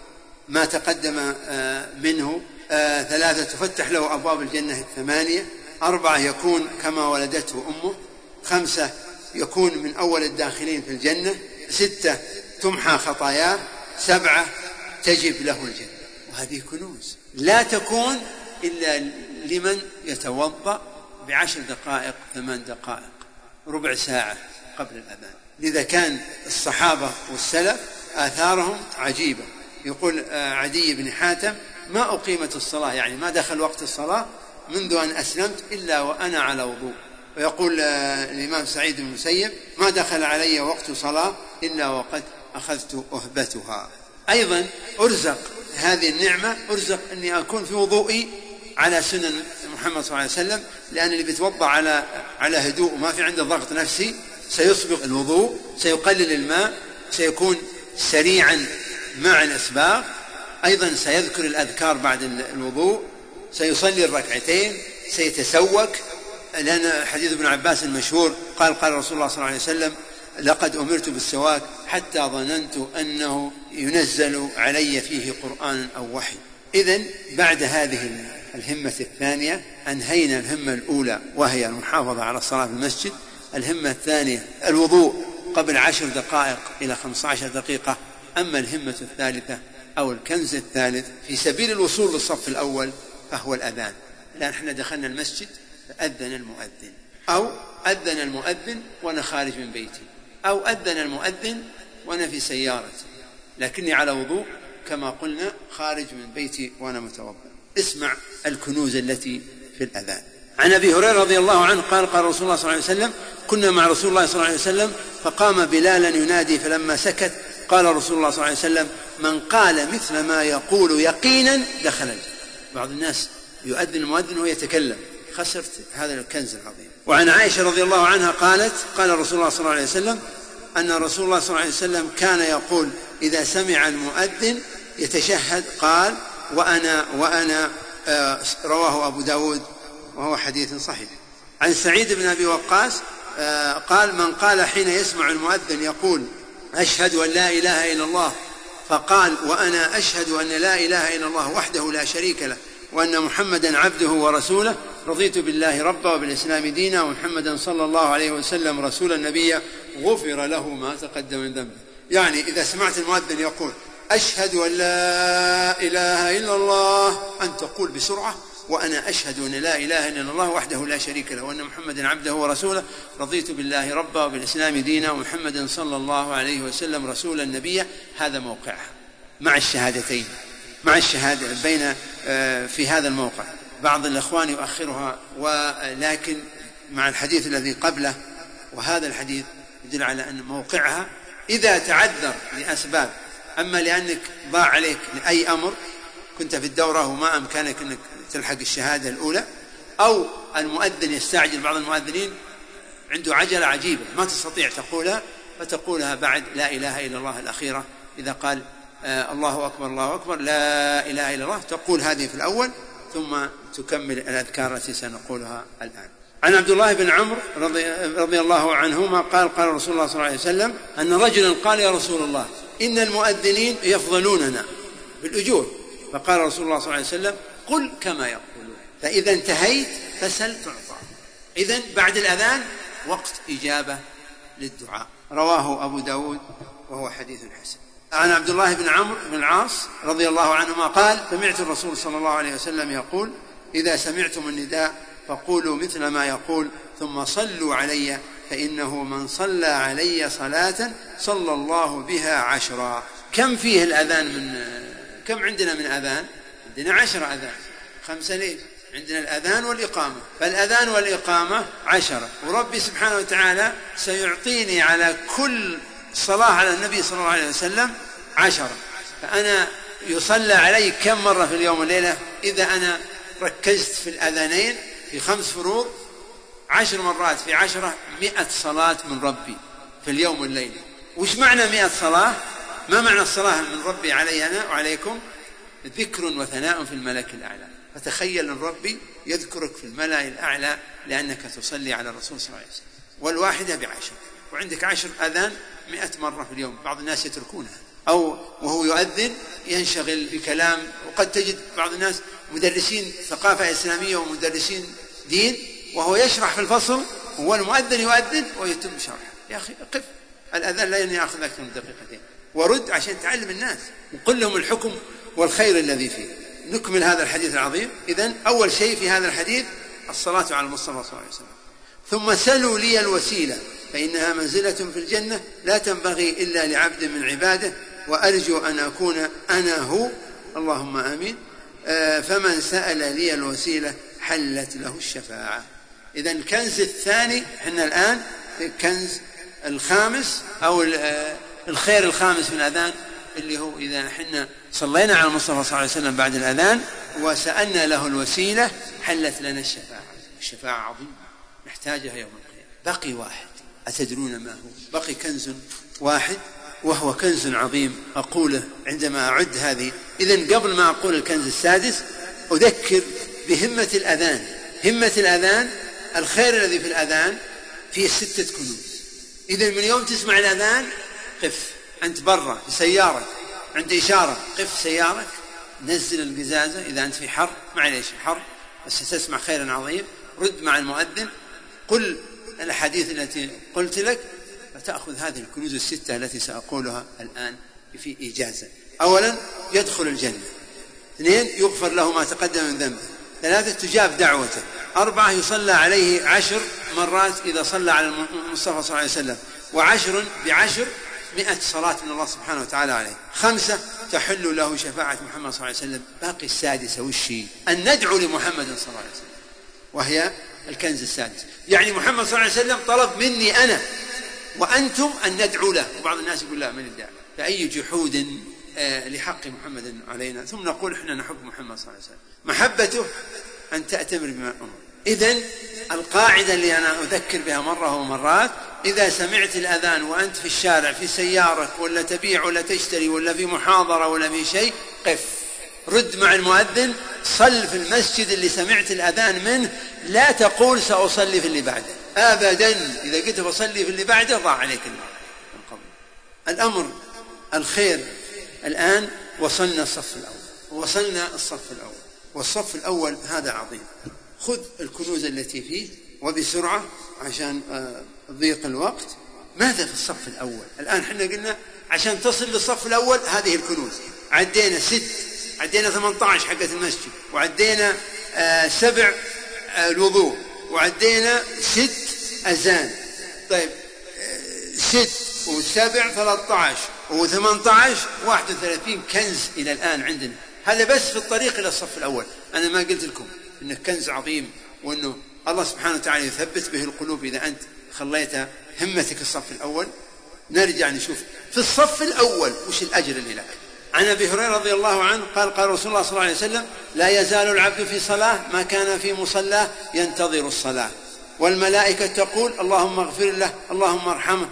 ما تقدم منه. ثلاثة، تفتح له أبواب الجنة الثمانية. أربعة، يكون كما ولدته أمه. خمسة، يكون من أول الداخلين في الجنة. ستة، تمحى خطاياه. سبعة، تجب له الجنة. وهذه كنوز لا تكون إلا لمن يتوضأ بعشر دقائق، ثمان دقائق، ربع ساعة قبل الأذان. لذا كان الصحابة والسلف آثارهم عجيبة. يقول عدي بن حاتم ما أقيمت الصلاة، يعني ما دخل وقت الصلاة منذ أن أسلمت إلا وأنا على وضوء. ويقول الإمام سعيد بن المسيب ما دخل علي وقت صلاة إلا وقد أخذت أهبتها. أيضا أرزق هذه النعمة، أرزق أني أكون في وضوئي على سنن محمد صلى الله عليه وسلم، لأن اللي بيتوضأ على على هدوء وما في عنده ضغط نفسي سيسبق الوضوء، سيقلل الماء، سيكون سريعا مع الإسباغ. أيضا سيذكر الأذكار بعد الوضوء، سيصلي الركعتين، سيتسوك، لأن حديث ابن عباس المشهور قال قال رسول الله صلى الله عليه وسلم لقد أمرت بالسواك حتى ظننت أنه ينزل علي فيه قرآن أو وحي. إذن بعد هذه الهمة الثانية أنهينا الهمة الأولى وهي المحافظة على الصلاة في المسجد. الهمة الثانية الوضوء قبل عشر دقائق إلى خمسة عشر دقيقة. أما الهمة الثالثة أو الكنز الثالث في سبيل الوصول للصف الأول فهو الأذان. لأن احنا دخلنا المسجد فأذن المؤذن، أو أذن المؤذن وأنا خارج من بيتي، أو أذن المؤذن وأنا في سيارتي لكني على وضوء كما قلنا خارج من بيتي وأنا متوضئ. اسمع الكنوز التي في الأذان. عن أبي هريرة رضي الله عنه قال قال رسول الله صلى الله عليه وسلم كنا مع رسول الله صلى الله عليه وسلم فقام بلالا ينادي، فلما سكت قال رسول الله صلى الله عليه وسلم من قال مثل ما يقول يقينا دخل الجنة. بعض الناس يؤذن المؤذن وهو يتكلم، خسرت هذا الكنز العظيم. وعن عائشة رضي الله عنها قالت قال رسول الله صلى الله عليه وسلم أن رسول الله صلى الله عليه وسلم كان يقول إذا سمع المؤذن يتشهد قال وأنا وأنا آه رواه أبو داود وهو حديث صحيح. عن سعيد بن أبي وقاص آه قال من قال حين يسمع المؤذن يقول أشهد أن لا إله إلا الله فقال وأنا أشهد أن لا إله إلا الله وحده لا شريك له وأن محمدا عبده ورسوله رضيت بالله ربا وبالإسلام دينا ومحمدا صلى الله عليه وسلم رسولا نبيا غفر له ما تقدم من ذنبه. يعني إذا سمعت المؤذن يقول أشهد أن لا إله إلا الله أن تقول بسرعة وأنا أشهد أن لا إله إلا الله وحده لا شريك له وأن محمدا عبده ورسوله رضيت بالله ربا وبالإسلام دينا ومحمدا صلى الله عليه وسلم رسولا نبيا. هذا موقعها مع الشهادتين، مع الشهادة بين في هذا الموقع. بعض الأخوان يؤخرها ولكن مع الحديث الذي قبله، وهذا الحديث يدل على أن موقعها إذا تعذر لأسباب، أما لأنك ضاع عليك لأي أمر كنت في الدورة وما أمكانك أنك تلحق الشهادة الأولى، أو المؤذن يستعجل، بعض المؤذنين عنده عجلة عجيبة ما تستطيع تقولها فتقولها بعد لا إله إلا الله الأخيرة. إذا قال آه الله أكبر الله أكبر لا إله إلا الله تقول هذه في الأول ثم تكمل الأذكار التي سنقولها الآن. عن عبد الله بن عمرو رضي, رضي الله عنهما قال قال رسول الله صلى الله عليه وسلم أن رجلا قال يا رسول الله إن المؤذنين يفضلوننا بالأجور، فقال رسول الله صلى الله عليه وسلم قل كما يقولون، فإذا انتهيت فسل تعطى. إذن بعد الأذان وقت إجابة للدعاء. رواه أبو داود وهو حديث حسن. عن عبد الله بن عمرو بن العاص رضي الله عنهما قال سمعت الرسول صلى الله عليه وسلم يقول إذا سمعتم النداء فقولوا مثل ما يقول ثم صلوا علي فإنه من صلى علي صلاة صلى الله بها عشرا. كم فيه الأذان؟ من كم عندنا من أذان؟ عندنا عشر أذان، خمسة ليل، عندنا الأذان والإقامة، فالأذان والإقامة عشرة، وربي سبحانه وتعالى سيعطيني على كل صلاة على النبي صلى الله عليه وسلم عشرة، فأنا يصلى علي كم مرة في اليوم والليلة؟ إذا أنا ركزت في الأذانين في خمس فروض عشر مرات في عشرة مئة صلاة من ربي في اليوم والليلة. وش معنى مئة صلاة؟ ما معنى الصلاة من ربي علي أنا وعليكم؟ ذكر وثناء في الملك الأعلى. فتخيل أن ربي يذكرك في الملأ الأعلى لأنك تصلي على الرسول صلى الله عليه وسلم، والواحدة بعشر، وعندك عشر أذان مئة مرة في اليوم. بعض الناس يتركونها أو وهو يؤذن ينشغل بكلام، وقد تجد بعض الناس مدرسين ثقافة إسلامية ومدرسين دين وهو يشرح في الفصل وهو المؤذن يؤذن ويتم شرحه. يا أخي قف، الأذان لا يأخذ أكثر من دقيقتين، ورد عشان تعلم الناس وقل لهم الحكم والخير الذي فيه. نكمل هذا الحديث العظيم. إذن أول شيء في هذا الحديث الصلاة على المصطفى صلى الله عليه وسلم. ثم سلوا لي الوسيلة فإنها منزلة في الجنة لا تنبغي إلا لعبد من عباده، وأرجو أن أكون أنا هو، اللهم آمين. آه فمن سأل لي الوسيلة حلت له الشفاعة. إذن الكنز الثاني، احنا الآن في الكنز الخامس أو الخير الخامس في الأذان، اللي هو إذا احنا صلينا على المصطفى صلى الله عليه وسلم بعد الأذان وسألنا له الوسيلة حلت لنا الشفاعة. الشفاعة عظيمة نحتاجها يوم القيامة. بقي واحد، أتدرون ما هو؟ بقي كنز واحد وهو كنز عظيم أقوله عندما أعد هذه. إذن قبل ما أقول الكنز السادس أذكر بهمة الأذان. همة الأذان، الخير الذي في الأذان فيه ستة كنوز. إذن من يوم تسمع الأذان قف، أنت برا في سيارة عند إشارة قف سيارك، نزل القزازة إذا أنت في حر، معليش حر بس ستسمع خيرا عظيم، رد مع المؤذن، قل الحديث التي قلت لك، فتأخذ هذه الكنوز الستة التي سأقولها الآن في إجازة. أولا يدخل الجنة، اثنين يغفر له ما تقدم من ذنبه، ثلاثة تجاب دعوته، أربعة يصلى عليه عشر مرات إذا صلى على المصطفى صلى الله عليه وسلم، وعشر بعشر مئة صلاة من الله سبحانه وتعالى عليه، خمسة تحل له شفاعة محمد صلى الله عليه وسلم. باقي السادسة وشي؟ أن ندعو لمحمد صلى الله عليه وسلم، وهي الكنز السادس. يعني محمد صلى الله عليه وسلم طلب مني أنا وأنتم أن ندعو له. وبعض الناس يقول لا من الداعي، فأي جحود آه لحق محمد علينا. ثم نقول إحنا نحب محمد صلى الله عليه وسلم، محبته أن تأتمر بما أمر. إذن القاعدة اللي أنا أذكر بها مرة ومرات، إذا سمعت الأذان وأنت في الشارع في سيارك ولا تبيع ولا تشتري ولا في محاضرة ولا في شيء، قف، رد مع المؤذن، صل في المسجد اللي سمعت الأذان منه، لا تقول سأصلي في اللي بعده أبدا. إذا قلت بصلي في اللي بعده ضاع عليك القبر. الأمر الخير الآن وصلنا الصف الأول، وصلنا الصف الأول، والصف الأول هذا عظيم. خذ الكنوز التي فيه وبسرعة عشان ضيق الوقت. ماذا في الصف الأول؟ الآن حنا قلنا عشان تصل للصف الأول هذه الكنوز، عدينا ست، عدينا ثمانية عشر حقة المسجد، وعدينا آه سبع آه الوضوء، وعدينا ست أذان. طيب آه ست وسبع ثلاثة عشر وثمانية عشر واحد وثلاثين كنز إلى الآن عندنا. هذا بس في الطريق إلى الصف الأول. أنا ما قلت لكم إنه كنز عظيم، وإنه الله سبحانه وتعالى يثبت به القلوب إذا أنت خليت همتك الصف الأول. نرجع نشوف في الصف الأول وش الأجر اللي لك. عن أبي هريرة رضي الله عنه قال قال رسول الله صلى الله عليه وسلم لا يزال العبد في صلاة ما كان في مصلاه ينتظر الصلاة، والملائكة تقول اللهم اغفر له اللهم ارحمه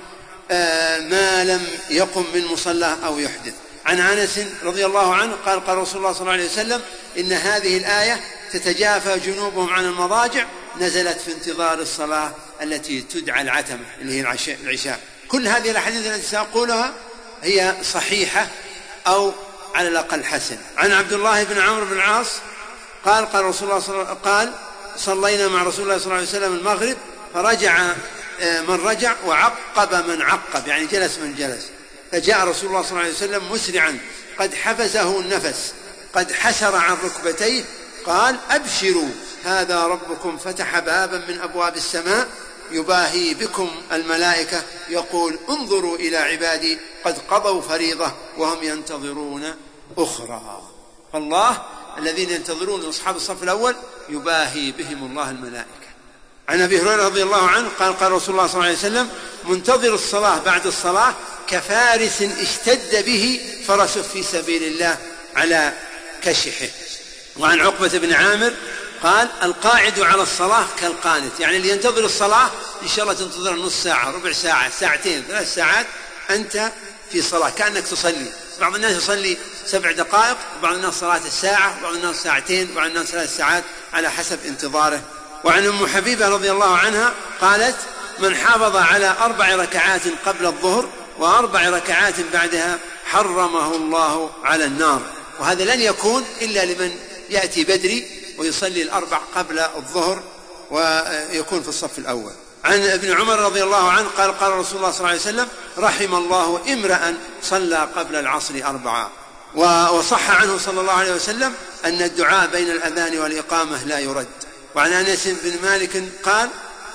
آه ما لم يقم من مصلاه أو يحدث. عن أنس رضي الله عنه قال قال رسول الله صلى الله عليه وسلم إن هذه الآية تتجافى جنوبهم عن المضاجع نزلت في انتظار الصلاة التي تدعى العتمة اللي هي العشاء. كل هذه الأحاديث التي سأقولها هي صحيحة أو على الأقل حسن. عن عبد الله بن عمرو بن العاص قال قال رسول الله صلى قال صلينا مع رسول الله صلى الله عليه وسلم المغرب فرجع من رجع وعقب من عقب، يعني جلس من جلس، فجاء رسول الله صلى الله عليه وسلم مسرعا قد حفزه النفس قد حسر عن ركبتيه، قال أبشروا هذا ربكم فتح بابا من أبواب السماء يباهي بكم الملائكة يقول انظروا إلى عبادي قد قضوا فريضة وهم ينتظرون أخرى. فالله الذين ينتظرون أصحاب الصف الأول يباهي بهم الله الملائكة. عن أبي هريرة رضي الله عنه قال قال رسول الله صلى الله عليه وسلم منتظر الصلاة بعد الصلاة كفارس اشتد به فرسه في سبيل الله على كشحه. وعن عقبة بن عامر قال القاعد على الصلاة كالقانت، يعني اللي ينتظر الصلاة إن شاء الله تنتظر نص ساعة ربع ساعة ساعتين ثلاث ساعات أنت في صلاة كأنك تصلي. بعض الناس يصلي سبع دقائق، وبعض الناس صلاة الساعة، وبعض الناس ساعتين، وبعض الناس ثلاث ساعات على حسب انتظاره. وعن أم حبيبة رضي الله عنها قالت من حافظ على أربع ركعات قبل الظهر وأربع ركعات بعدها حرمه الله على النار. وهذا لن يكون إلا لمن يأتي بدري ويصلي الأربع قبل الظهر ويكون في الصف الأول. عن ابن عمر رضي الله عنه قال قال رسول الله صلى الله عليه وسلم رحم الله امرأ صلى قبل العصر أربعة. وصح عنه صلى الله عليه وسلم أن الدعاء بين الأذان والإقامة لا يرد. وعن أنس بن مالك قال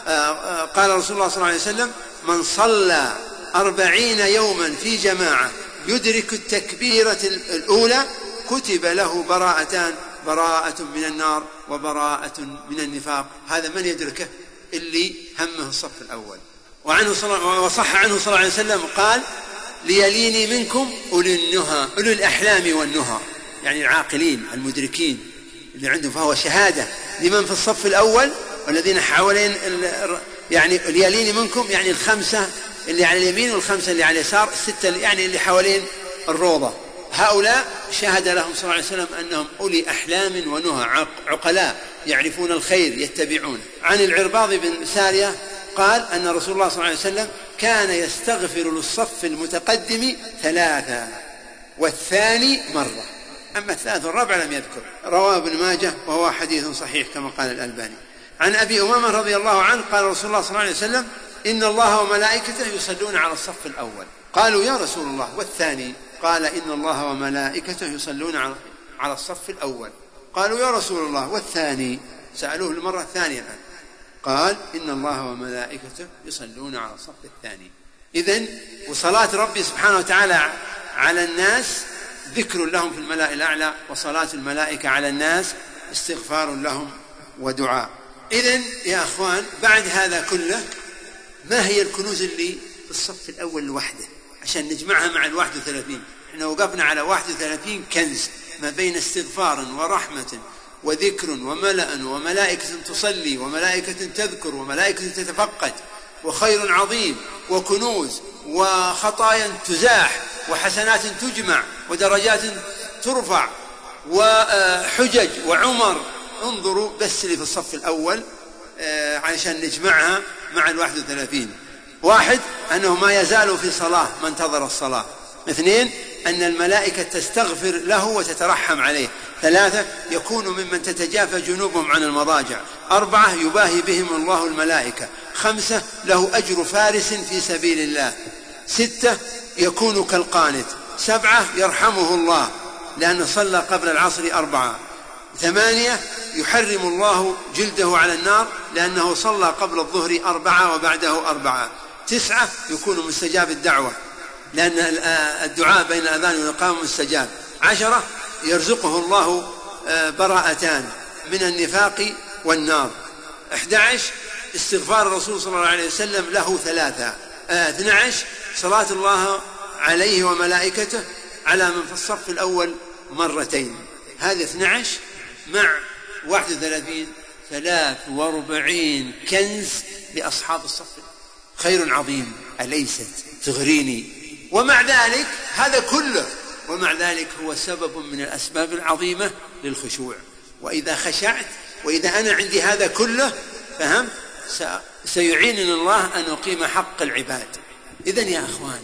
قال رسول الله صلى الله عليه وسلم من صلى أربعين يوما في جماعة يدرك التكبيرة الأولى كتب له براءتان، براءة من النار وبراءة من النفاق. هذا من يدركه؟ اللي همه الصف الأول. وعنه صلى وصح عنه صلى الله عليه وسلم قال ليليني منكم أولي النهى أولي الأحلام والنهى، يعني العاقلين المدركين اللي عندهم، فهو شهادة لمن في الصف الأول والذين حوالين يعني ليليني منكم يعني الخمسة اللي على اليمين والخمسة اللي على اليسار، الستة يعني اللي حوالين الروضة. هؤلاء شهد لهم صلى الله عليه وسلم أنهم أولي أحلام ونهى، عقلاء يعرفون الخير يتبعون. عن العرباض بن سارية قال أن رسول الله صلى الله عليه وسلم كان يستغفر للصف المتقدم ثلاثة والثاني مرة، أما الثالث والرابع لم يذكر. رواه ابن ماجه وهو حديث صحيح كما قال الألباني. عن أبي أمامة رضي الله عنه قال رسول الله صلى الله عليه وسلم إن الله وملائكته يصلون على الصف الأول. قالوا يا رسول الله والثاني؟ قال إن الله وملائكته يصلون على الصف الأول. قالوا يا رسول الله والثاني؟ سألوه المرة الثانية الآن. قال إن الله وملائكته يصلون على الصف الثاني. إذن وصلاة ربي سبحانه وتعالى على الناس ذكر لهم في الملأ الأعلى، وصلاة الملائكة على الناس استغفار لهم ودعاء. إذن يا أخوان بعد هذا كله ما هي الكنوز اللي في الصف الأول لوحده عشان نجمعها مع الواحد وثلاثين؟ احنا وقفنا على واحد وثلاثين كنز ما بين استغفار ورحمة وذكر وملأ وملائكة تصلي وملائكة تذكر وملائكة تتفقد وخير عظيم وكنوز وخطايا تزاح وحسنات تجمع ودرجات ترفع وحجج وعمر. انظروا بس اللي في الصف الأول عشان نجمعها مع الواحد وثلاثين. واحد أنه ما يزال في صلاة ما انتظر الصلاة. اثنين أن الملائكة تستغفر له وتترحم عليه. ثلاثة يكون ممن تتجافى جنوبهم عن المضاجع. أربعة يباهي بهم الله الملائكة. خمسة له أجر فارس في سبيل الله. ستة يكون كالقانت. سبعة يرحمه الله لأنه صلى قبل العصر أربعة. ثمانية يحرم الله جلده على النار لأنه صلى قبل الظهر أربعة وبعده أربعة. تسعة يكون مستجاب الدعوة لأن الدعاء بين الأذان والإقامة مستجاب. عشرة يرزقه الله براءتان من النفاق والنار. أحد عشر استغفار الرسول صلى الله عليه وسلم له ثلاثة. اثنى عشر صلاة الله عليه وملائكته على من في الصف الأول مرتين. هذه اثنى عشر مع واحد وثلاثين ثلاث واربعين كنز لأصحاب الصف. خير عظيم أليست تغريني؟ ومع ذلك هذا كله ومع ذلك هو سبب من الأسباب العظيمة للخشوع. وإذا خشعت وإذا أنا عندي هذا كله فهم سيعينني الله أن أقيم حق العباد. إذن يا أخواني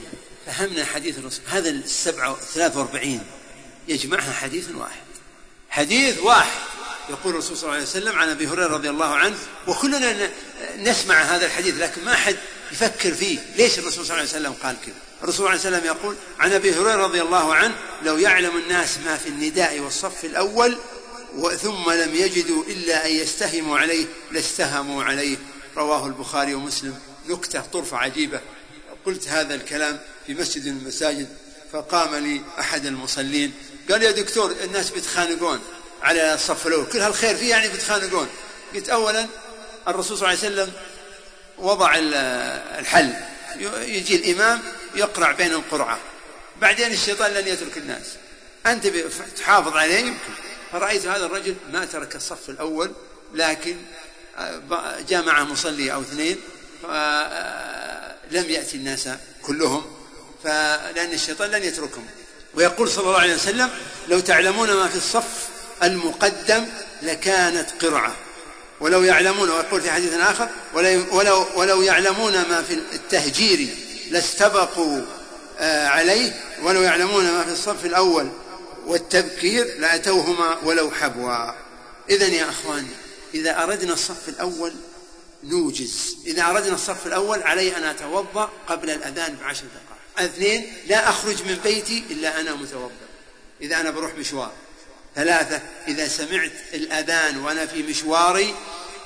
فهمنا حديث الرسول. هذا السبعة ثلاثة واربعين يجمعها حديث واحد، حديث واحد يقول الرسول صلى الله عليه وسلم عن أبي هريرة رضي الله عنه، وكلنا نسمع هذا الحديث لكن ما أحد يفكر فيه ليش الرسول صلى الله عليه وسلم قال كذا. الرسول صلى الله عليه وسلم يقول عن أبي هريرة رضي الله عنه: لو يعلم الناس ما في النداء والصف الأول ثم لم يجدوا إلا أن يستهموا عليه لاستهموا عليه. رواه البخاري ومسلم. نكتة طرفة عجيبة، قلت هذا الكلام في مسجد من المساجد فقام لي أحد المصلين قال: يا دكتور الناس بيتخانقون على الصف الأول، كل هالخير فيه يعني بيتخانقون. قلت: أولا الرسول صلى الله عليه وسلم وضع الحل، يجي الإمام يقرع بين القرعة، بعدين الشيطان لن يترك الناس، أنت تحافظ عليه يمكن. فرأيت هذا الرجل ما ترك الصف الأول، لكن جاء معه مصلي أو اثنين لم يأتي الناس كلهم، فلأن الشيطان لن يتركهم. ويقول صلى الله عليه وسلم: لو تعلمون ما في الصف المقدم لكانت قرعة، ولو يعلمون، ويقول في حديث آخر: ولو, ولو يعلمون ما في التهجير لاستبقوا عليه، ولو يعلمون ما في الصف الأول والتبكير لأتوهما ولو حبوا. إذن يا أخواني، إذا أردنا الصف الأول نوجز، إذا أردنا الصف الأول علي أن أتوضأ قبل الأذان بعشر دقائق. اثنين: لا أخرج من بيتي إلا أنا متوضأ إذا أنا بروح مشوار. ثلاثة: إذا سمعت الأذان وأنا في مشواري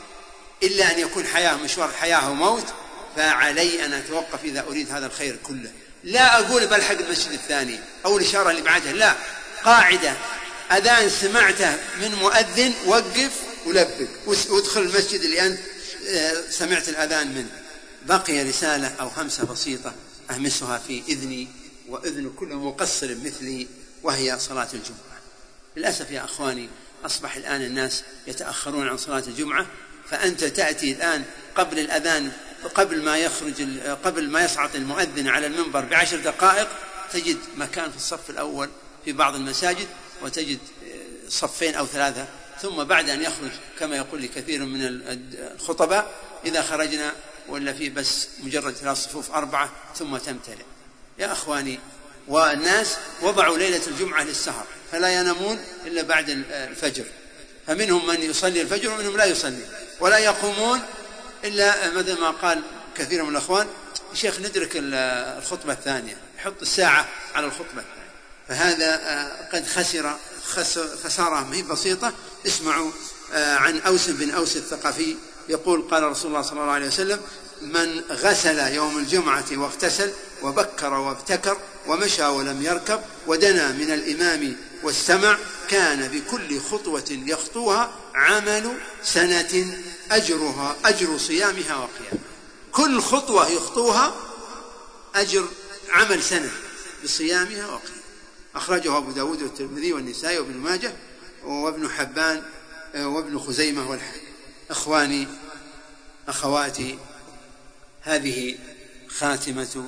إلا أن يكون حياة، مشوار حياة وموت، فعلي أن أتوقف إذا أريد هذا الخير كله. لا أقول بلحق المسجد الثاني أو الإشارة اللي بعدها، لا، قاعدة: أذان سمعته من مؤذن وقف ولبق وادخل المسجد اللي أنت سمعت الأذان منه. بقي رسالة أو خمسة بسيطة أهمسها في إذني وإذن كل مقصر مثلي، وهي صلاة الجمعة. للأسف يا أخواني أصبح الآن الناس يتأخرون عن صلاة الجمعة، فأنت تأتي الآن قبل الأذان، قبل ما يخرج قبل ما يصعد المؤذن على المنبر بعشر دقائق تجد مكان في الصف الأول في بعض المساجد، وتجد صفين أو ثلاثة، ثم بعد أن يخرج كما يقول لي كثير من الخطباء: إذا خرجنا ولا في بس مجرد ثلاث صفوف أربعة ثم تمتلئ. يا أخواني، والناس وضعوا ليلة الجمعة للسهر، فلا ينامون إلا بعد الفجر، فمنهم من يصلي الفجر ومنهم لا يصلي، ولا يقومون إلا مثل ما قال كثير من الأخوان: الشيخ ندرك الخطبة الثانية، يحط الساعة على الخطبة الثانية. فهذا قد خسر خسارة مهي بسيطة. اسمعوا عن أوس بن أوس الثقفي يقول: قال رسول الله صلى الله عليه وسلم: من غسل يوم الجمعة واغتسل وبكر وابتكر ومشى ولم يركب ودنا من الإمام واستمع كان بكل خطوة يخطوها عمل سنة أجرها أجر صيامها وقيامها. كل خطوة يخطوها أجر عمل سنة بصيامها وقيامها. أخرجه أبو داود والترمذي والنسائي وابن ماجه وابن حبان وابن خزيمة والحاكم. أخواني أخواتي، هذه خاتمة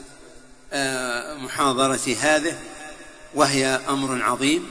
محاضرة هذه، وهي أمر عظيم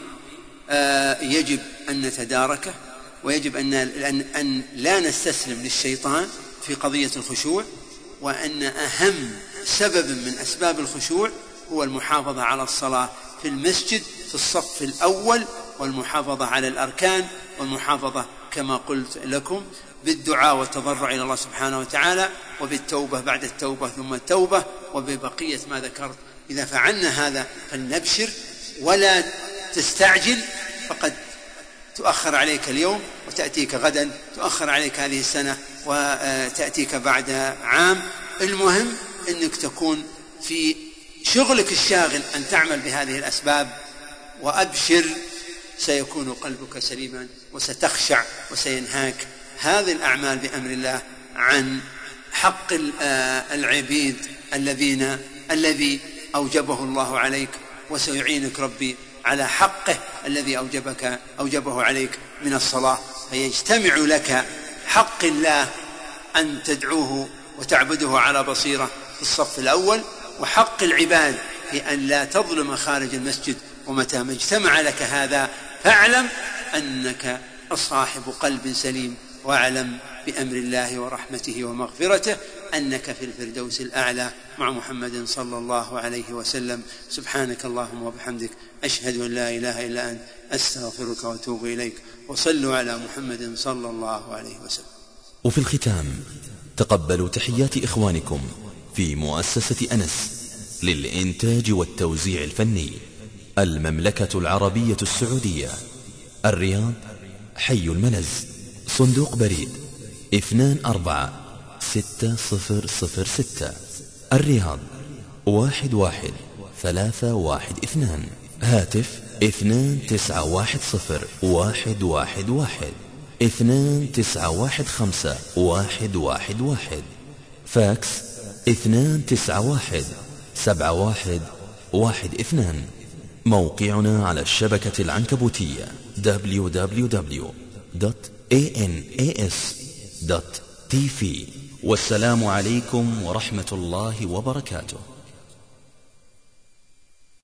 يجب أن نتداركه، ويجب أن, أن لا نستسلم للشيطان في قضية الخشوع، وأن أهم سبب من أسباب الخشوع هو المحافظة على الصلاة في المسجد في الصف الأول، والمحافظة على الأركان، والمحافظة كما قلت لكم بالدعاء والتضرع إلى الله سبحانه وتعالى، وبالتوبة بعد التوبة ثم التوبة، وببقية ما ذكرت. إذا فعلنا هذا فلنبشر ولا تستعجل، فقد تؤخر عليك اليوم وتأتيك غدا، تؤخر عليك هذه السنة وتأتيك بعد عام. المهم أنك تكون في شغلك الشاغل أن تعمل بهذه الأسباب، وأبشر سيكون قلبك سليما وستخشع وسينهاك هذه الأعمال بأمر الله عن حق العبيد الذين الذي أوجبه الله عليك، وسيعينك ربي على حقه الذي أوجبك أوجبه عليك من الصلاة، فيجتمع لك حق الله أن تدعوه وتعبده على بصيرة في الصف الأول، وحق العباد بأن لا تظلم خارج المسجد. ومتى ما اجتمع لك هذا فاعلم أنك صاحب قلب سليم، واعلم بأمر الله ورحمته ومغفرته. أنك في الفردوس الأعلى مع محمد صلى الله عليه وسلم. سبحانك اللهم وبحمدك، أشهد أن لا إله إلا أنت، أستغفرك وأتوب إليك. وصلوا على محمد صلى الله عليه وسلم. وفي الختام تقبلوا تحيات إخوانكم في مؤسسة أنس للإنتاج والتوزيع الفني، المملكة العربية السعودية، الرياض، حي المنز، صندوق بريد اثنان أربعة ستة صفر صفر ستة، الرياض واحد واحد ثلاثة واحد اثنان، هاتف اثنان تسعة واحد صفر واحد واحد واحد، اثنان تسعة واحد خمسة واحد واحد واحد، فاكس اثنان تسعة واحد سبعة واحد واحد اثنان. موقعنا على الشبكة العنكبوتية دبليو دبليو دبليو دوت إيه إن إيه إس دوت تي في. والسلام عليكم ورحمة الله وبركاته.